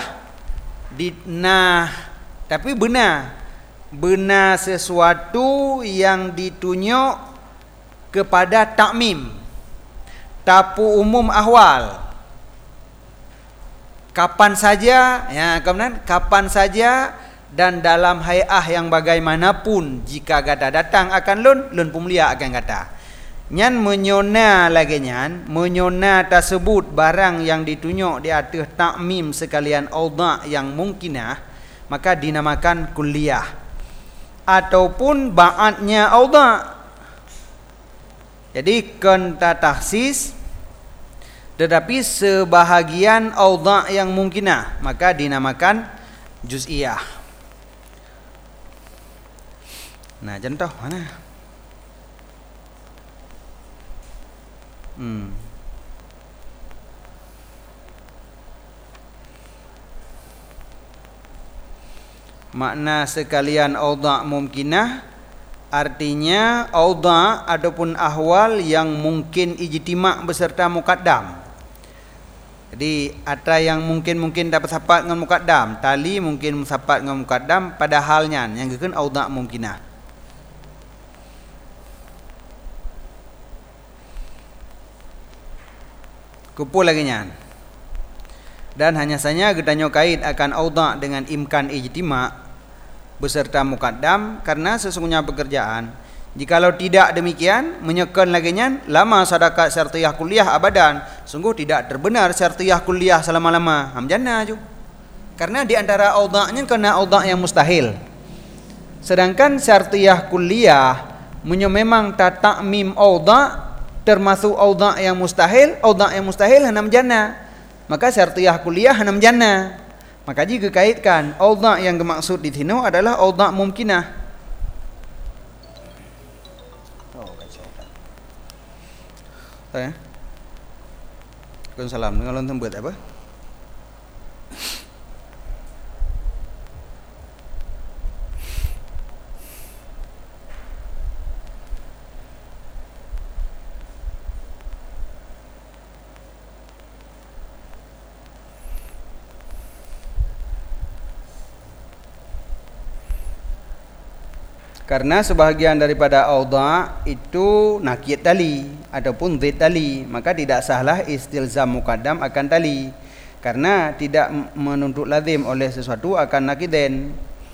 tapi benar sesuatu yang ditunjuk kepada takmim tapu umum ahwal. Kapan saja, ya kemudian kapan saja dan dalam hay'ah yang bagaimanapun jika gata datang akan lun pumulia akan kata. Nyan menyona lagi nyan, menyona tersebut barang yang ditunjuk di atas takmim sekalian audha yang mungkinah, maka dinamakan kuliah. Ataupun ba'atnya audha. Jadi kenta taksis tetapi sebahagian audha yang mungkinah, maka dinamakan juz'iyah. Nah, contoh mana? Makna sekalian audha mungkinah artinya audha ataupun ahwal yang mungkin ijtima' beserta muqaddam. Jadi ada yang mungkin dapat sapat dengan muqaddam, tali mungkin sapat dengan muqaddam pada halnya yang gekeun audha mungkinah. Kumpul lagi nyan. Dan hanya saja kita kait akan audha dengan imkan ijtima', beserta muqaddam karena sesungguhnya pekerjaan. Jikalau tidak demikian, menyekan laginya lama sadakat syartiyah kuliah abadan, sungguh tidak terbenar syartiyah kuliah selama-lama. Hamjana ju. Karena di antara audha'nya kena audha' yang mustahil. Sedangkan syartiyah kuliah memang ta'mim audha' termasuk audha' yang mustahil hanam jannah. Maka syartiyah kuliah hanam jannah. Maka jika kaitkan audha' yang dimaksud di sini adalah audha' mumkinah. Ya. Waalaikumsalam. Dengan lontar buat apa? Karena sebahagian daripada audha' itu nakiyat tali ataupun zid tali, maka tidak sahlah istilzam muqaddam akan tali karena tidak menuntut lazim oleh sesuatu akan nakiden.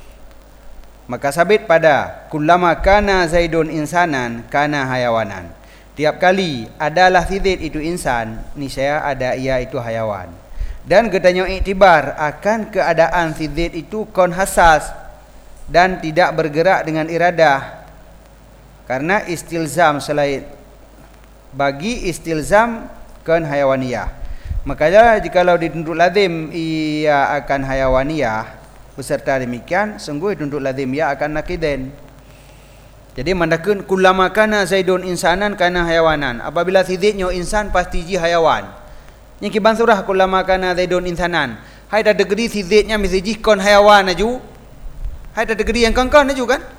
Maka sabit pada kullama kana zaidun insanan kana hayawanan. Tiap kali adalah si zaid itu insan, niscaya ada ia itu hayawan. Dan katanya iktibar akan keadaan si zaid itu kon hasas dan tidak bergerak dengan iradah, karena istilzam selain bagi istilzam kan hayawaniyah. Makanya jikalau dituntut lazim ia akan hayawaniyah beserta demikian, sungguh dituntut lazim ia akan nakiden. Jadi mandakeun kullama kana zaidun insanan kana hayawanan, apabila sidiknya insan pasti ji hayawan. Nya kiban surah kullama kana zaidun insanan, hai dah degeri sidiknya mesti ji kon hayawan aju. Hai ada gede yang kangkan juga kan?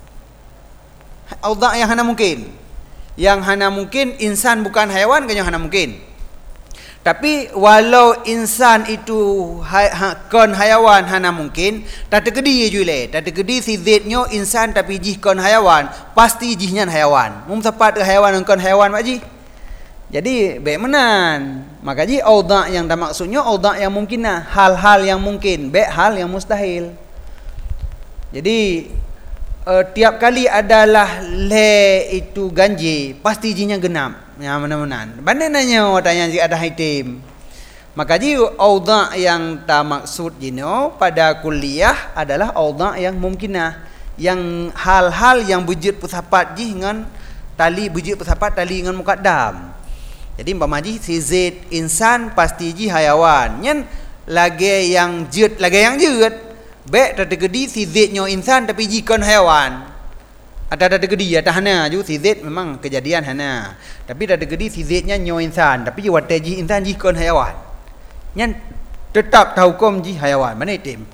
Audha' yang hana mungkin. Yang hana mungkin insan bukan haiwan kan yang hana mungkin. Tapi walau insan itu kon haiwan hana mungkin, tak gede jule. Tak gede si zatnya insan tapi jih kon haiwan, pasti jihnya haiwan. Mum tepat ke haiwan kon haiwan mak ji. Jadi baik menan. Maka ji audha' yang tak maksudnya audha' yang mungkinah, hal-hal yang mungkin, baik hal yang mustahil. Jadi tiap kali adalah le itu ganji, pasti jinya genap. Ya mana-mana. Bandai nanya watanya jika ada hitam. Maka ji audha' yang tak maksud jino pada kuliah adalah audha' yang mungkinah, yang hal-hal yang bujud pusapat ji dengan tali bujud pusapat tali dengan muqaddam. Jadi umpama ji si zaid insan pasti ji hayawan. Nyen lagi yang jud baik tak tergedi si zaidnya insan tapi jikon haiwan. Ada tergedi ada hana ju si zaid memang kejadian hana. Tapi tak tergedi si zaidnya nyo insan tapi watai ji insan jikon haiwan. Nyan tetap tahu hukum ji haiwan. Mana itim?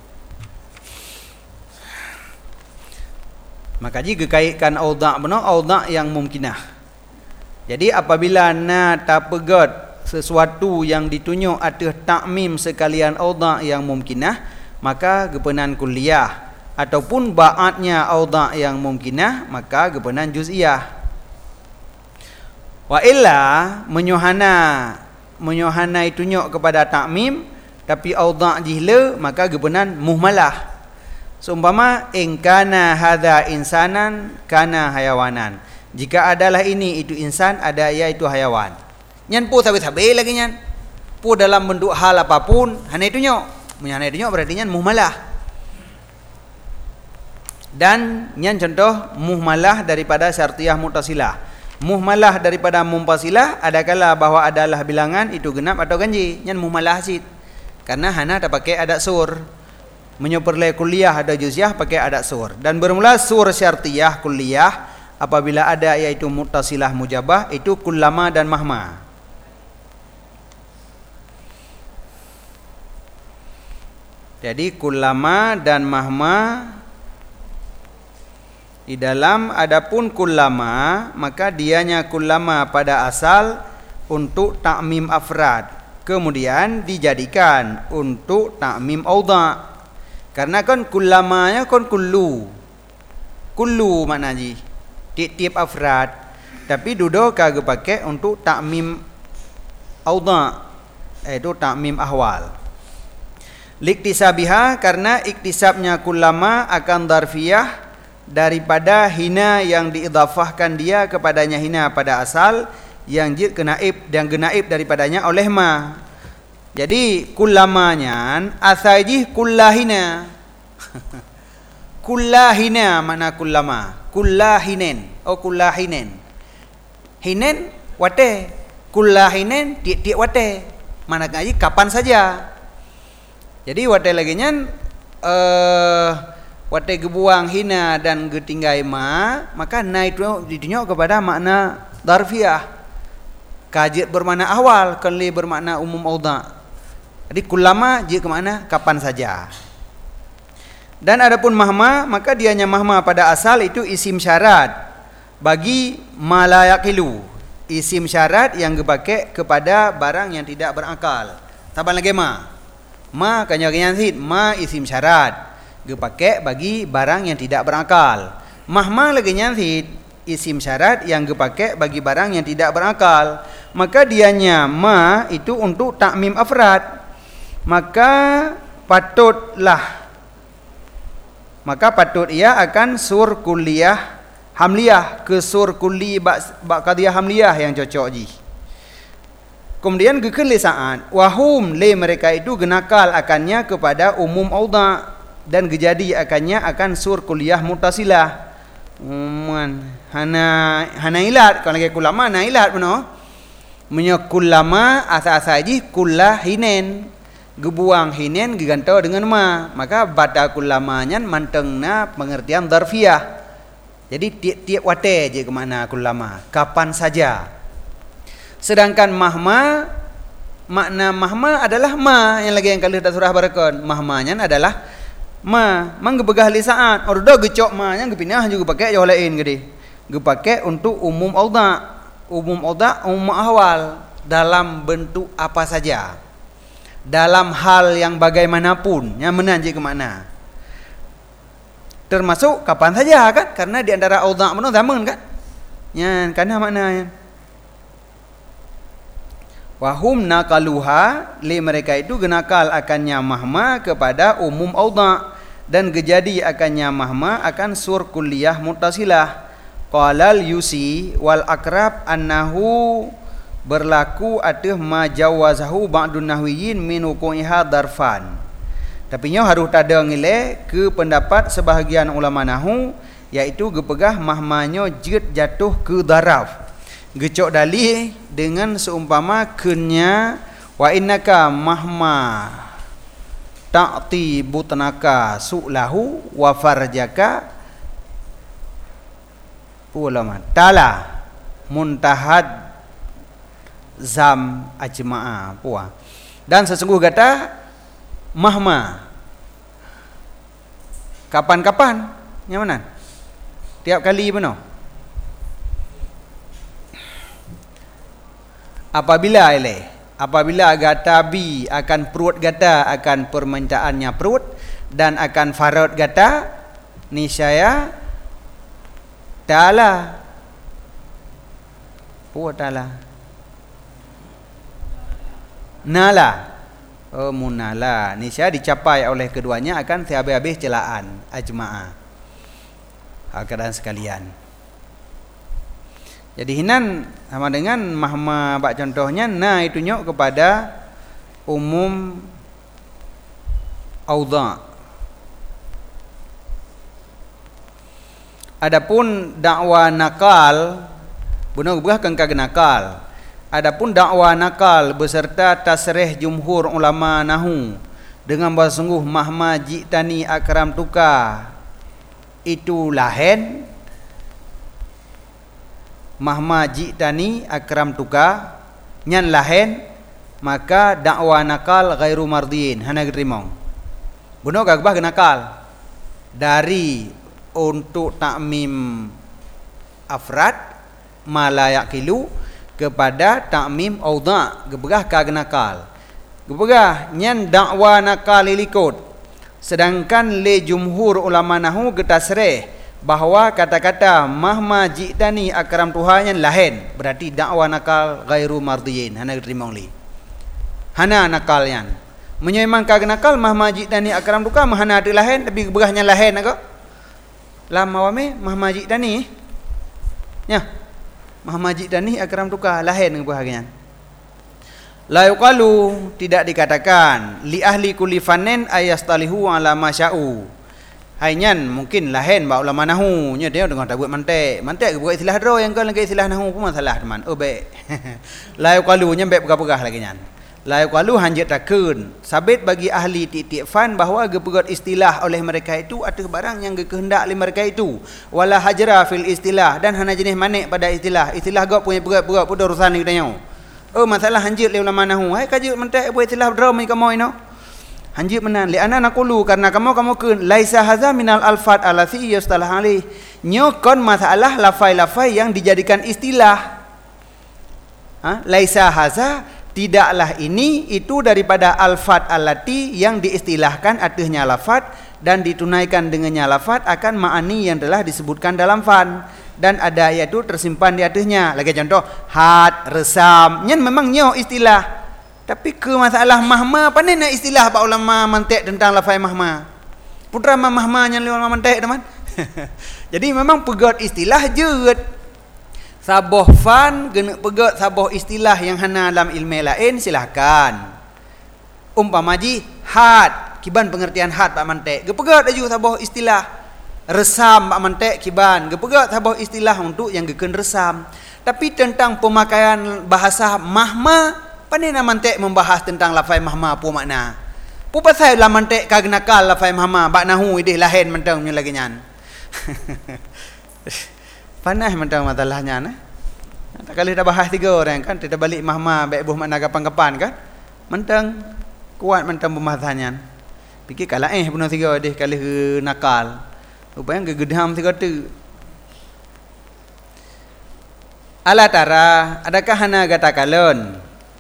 Maka jika kaitkan audha' benar audha' yang mumkinah. Jadi apabila na tak pegat sesuatu yang ditunjuk atau ta'mim sekalian audha' yang mumkinah, maka gepenan kuliah ataupun ba'atnya audha' yang mumkinah, maka gepenan juz'iyah. Wa illa menyohana itu nyok kepada ta'mim tapi audha' jihla, maka gepenan muhmalah. Seumpama in kana hadza insanan kana hayawanan. Jika adalah ini itu insan, ada ia itu hayawan. Nyan pu sabi-sabi lagi nyan. Pu dalam bentuk hal apapun, hanya itu nyok. Menyana itu berarti nyan muhmalah. Dan nyan contoh muhmalah daripada syartiyah muttasilah. Muhmalah daripada mumpasilah adakala bahwa adalah bilangan itu genap atau ganji. Nyan muhmalah hasid. Karena hana tak pakai adat sur. Menyoperlai kuliah ada juz'iyah pakai adat sur. Dan bermula sur syartiyah kuliah apabila ada yaitu muttasilah mujabah itu kullama dan mahma. Jadi kullama dan mahma di dalam adapun kullama, maka dianya kullama pada asal untuk ta'mim afrad, kemudian dijadikan untuk ta'mim audha'. Karena kan kullamanya kan kullu maknanya tiap afrad, tapi duduk kagak pakai untuk ta'mim audha', itu ta'mim ahwal. Liktisabiha, karena iktisabnya kullama akan darfiyah daripada hina yang diidhafahkan dia kepadanya hina pada asal yang jid kenaib dan genaib daripadanya oleh ma. Jadi kullamanya asajih kullahina. Kullahina mana kullama? Kullahinen. Oh kullahinen. Hinen wate. Kullahinen tiap-tiap wate. Mana ngaji kapan saja. Jadi wate lagi nyan wate gebuang hina dan getinggai ma, maka na itu ditunjuk kepada makna darfiyah. Kajit bermakna awal, kali bermakna umum audha. Jadi kullama dia ke makna kapan saja. Dan adapun mahma, maka dianya mahma pada asal itu isim syarat bagi ma la yaqilu. Isim syarat yang dipakai kepada barang yang tidak berakal. Taban lagi ma kanya sid ma isim syarat dipakai bagi barang yang tidak berakal. Mahma lagi sid isim syarat yang dipakai bagi barang yang tidak berakal. Maka dianya ma itu untuk takmim afrad. Maka patut ia akan sur kulliyah hamliyah ke sur kulli bak qadiyah hamliyah yang cocok ji. Kemudian gekeli saat wahum le mereka itu genakal akannya kepada umum audha dan gejadi akannya akan sur kulliyah muttasilah. Hana ilat kalau lagi kulama na ilat benar. Menyakulama asa-asa ji kullah hinen. Gebuang hinen gigantau dengan ma. Maka bata kullamanya mantengna pengertian darfiyah. Jadi tiap wate je ke mana kullama, kapan saja. Sedangkan mahma, makna mahma adalah ma yang lagi yang kali dah surah barakon. Mahmanya adalah ma, manggebegah li saat. Ordo gecok ma nya gepinah juga pakai jauh lain gede. Gepakai untuk umum audha. Umum audha umum ahwal dalam bentuk apa saja. Dalam hal yang bagaimanapun, yang menanji ke mana. Termasuk kapan saja kan, karena di antara audha mana zaman kan. Yan kana maknanya. Wahum naqaluha li mereka itu genakal akannya mahma kepada umum audha dan gejadi akannya mahma akan sur kulliyah muttasilah. Qalal yusi wal akrab annahu berlaku atih ma jawazahu ba'dun nahwiyin min hukumiha darfan. Tapi nyo harus tada ngile ke pendapat sebahagian ulama nahu, iaitu gepegah mahmanyo jid jatuh ke daraf. Gecok dalih dengan seumpama kenya wa innaka mahma ta'ti butnaka su'lahu wa farjaka ulama tala muntahad zam ajma'a puah. Dan sesungguh kata mahma kapan-kapan yang mana? Tiap kali benar. Apabila gata bi akan perut gata akan permintaannya perut dan akan farad gata niscaya ta'ala nala munala niscaya dicapai oleh keduanya akan habis-habis celaan ajma'a. Keadaan sekalian. Jadi hinan sama dengan mahma bak contohnya na itu nyok kepada umum audha. Adapun dakwa nakal benar-benar kengkag nakal. Adapun dakwa nakal beserta tasrih jumhur ulama nahu dengan bersungguh mahma jitani akram tuka itu lahen. Mahma jitani akram tuka nyan lahen, maka dakwa nakal ghairu mardiin hana gerimong. Benar gagbah genakal dari untuk takmim afrad ma la yaqilu kepada takmim audha gebegah kag nakal. Gebegah nyan dakwa nakal lilikut. Sedangkan le jumhur ulama nahu getasreh bahawa kata-kata mahma jitani akram tuhanyan lahen, berarti dakwa nakal ghairu mardiyin hana gerimong li. Hana nakalyan. Menyemang kagenakal mah majid dan ni akram duka mahana ada lahen tapi berahnya lahen agak. Lama wame mah majid dan ni. Ya. Mah majid dan ni akram duka lahen berahnya. La yuqalu tidak dikatakan li ahli kulli fanin ayastalihu ala masya'u. Hainyan mungkin lahen ba ulama nahu nya dia dengar tak buat mantek. Mantek buat istilah dro yang kan lagi istilah nahu pun masalah teman. Oh baik. La yuqalu nya baik pegah-pegah lagi nyan. La yuqalu hanjat takun. Sabit bagi ahli titik fan bahawa gepegat istilah oleh mereka itu atau barang yang kehendak oleh mereka itu. Wala hajra fil istilah dan hana jenis manik pada istilah. Istilah gak punya berat-berat pun urusan ni katanya. Oh masalah hanjat oleh ulama nahu. Hai kajut mantek buat istilah dro mai kamu ino. Hanjit menan li ana naqulu karena kamu keun laisa hadza minal alfat allati yastalah alih. Nyo kon masalah lafai-lafai yang dijadikan istilah. Laisa hadza tidaklah ini itu daripada alfat allati yang diistilahkan atasnya lafat dan ditunaikan dengannya lafat akan ma'ani yang telah disebutkan dalam fan dan ada ayat itu tersimpan di atasnya. Lagi contoh had, resam, nyen memang nyo istilah. Tapi ke masalah mahma apa ni nak istilah pak ulama mantek tentang lafai mahma. Putra mahma yang ulama mantek teman. Jadi memang pegat istilah jeut. Saboh fan kena pegat saboh istilah yang hana dalam ilmu lain silahkan. Umpama ji had, kiban pengertian had pak mantek. Gepegat aju saboh istilah. Resam pak mantek kiban. Gepegat saboh istilah untuk yang geken resam. Tapi tentang pemakaian bahasa mahma pandai nak mantek membahas tentang lafai mahma apa makna. Pu pasal lah mantek kagnakal lafai mahma bak nahu idih lahen mentang nya lagi nyan. Panah mentang masalahnya nah. Tak kali dah bahas 3 orang kan tidak balik mahma baik buh makna kapan-kapan kan. Mentang kuat mentang pembahasannya. Fikir kala bunuh 3 idih kali nakal. Rupanya gegedam 3 tu. Ala tara adakah hana gatakalon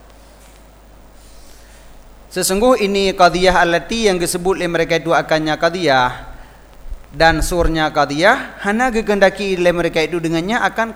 sesungguh ini qadiyah allati yang disebut oleh mereka itu akannya qadiyah dan surnya qadiyah hana gekendaki oleh mereka itu dengannya akan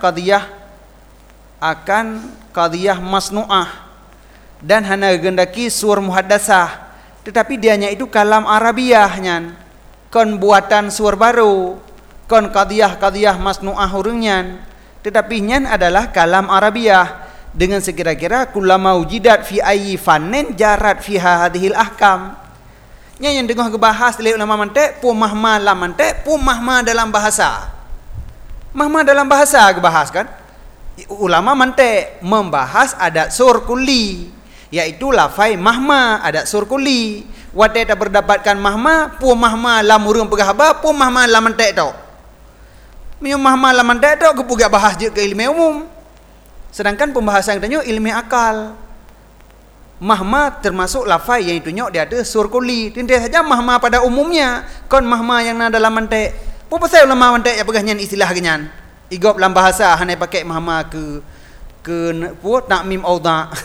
qadiyah masnu'ah dan hana gekendaki sur muhaddasah tetapi dianya itu kalam Arabiahnya kon buatan sur baru kon qadiyah masnu'ah hurungnya tetapi nyan adalah kalam Arabiah dengan sekira-kira kullama wujidat fi ayyi fannin jarat fiha hadhil ahkam. Nya yang dengar gebahas oleh ulama mantek pu mahma lam mantek pu mahma dalam bahasa. Mahma dalam bahasa gebahas kan? Ulama mantek membahas adat sur kulli iaitu lafai mahma adat sur kulli. Wate tak berdapatkan mahma pu mahma lam urang pegahaba pu mahma lam mantek tok. Miu mahma lam mantek tok gepugak bahas je ke ilmu umum. Sedangkan pembahasan katanya ilmu akal. Mahma termasuk lafai yang itunya dia ada sur kulli. Tintai saja mahma pada umumnya. Kon mahma yang ada dalam mantek. Apa pasal ulama mantek yang pegahnya istilah kenyan. Igop dalam bahasa hanai pakai mahma ke puat nak mim auda.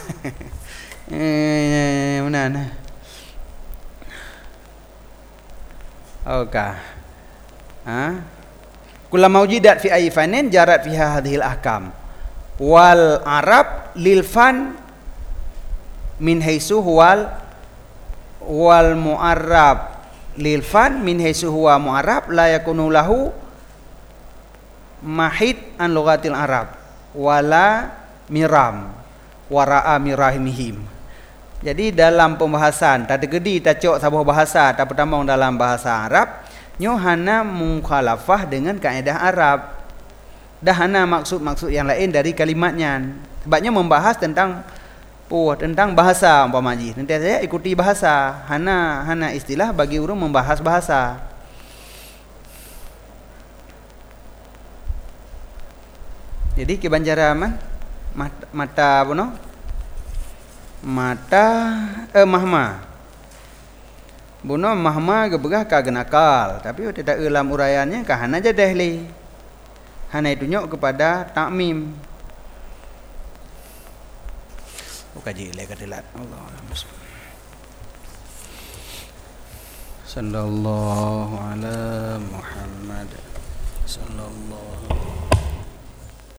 Mana nah. Okah. Kullama wujidat fi ayyi fanin jarat fiha hadhil ahkam. Wal Arab lil fan min haitsu wal mu'arrab lil fan min haitsu huwa mu'arrab la yakunu lahu mahid an lughatil arab wala miram wara'a mirahimihim. Jadi dalam pembahasan tak tegedi tak cok sabuh bahasa tak pertambang dalam bahasa Arab nyo hana mukhalafah dengan kaedah Arab. Dah hana maksud-maksud yang lain dari kalimatnya. Sebabnya membahas tentang bahasa umpama ji. Nanti saya ikuti bahasa. Hana istilah bagi orang membahas bahasa. Jadi kebanjara mata apa no? Mata mahma. Buno mahma gebegah kagenakal, tapi tidak dalam uraiannya kahana aja dehli. Hana itu nyok kepada takmim. Kaji le kadilat. Allahumma sallallahu ala Muhammad sallallahu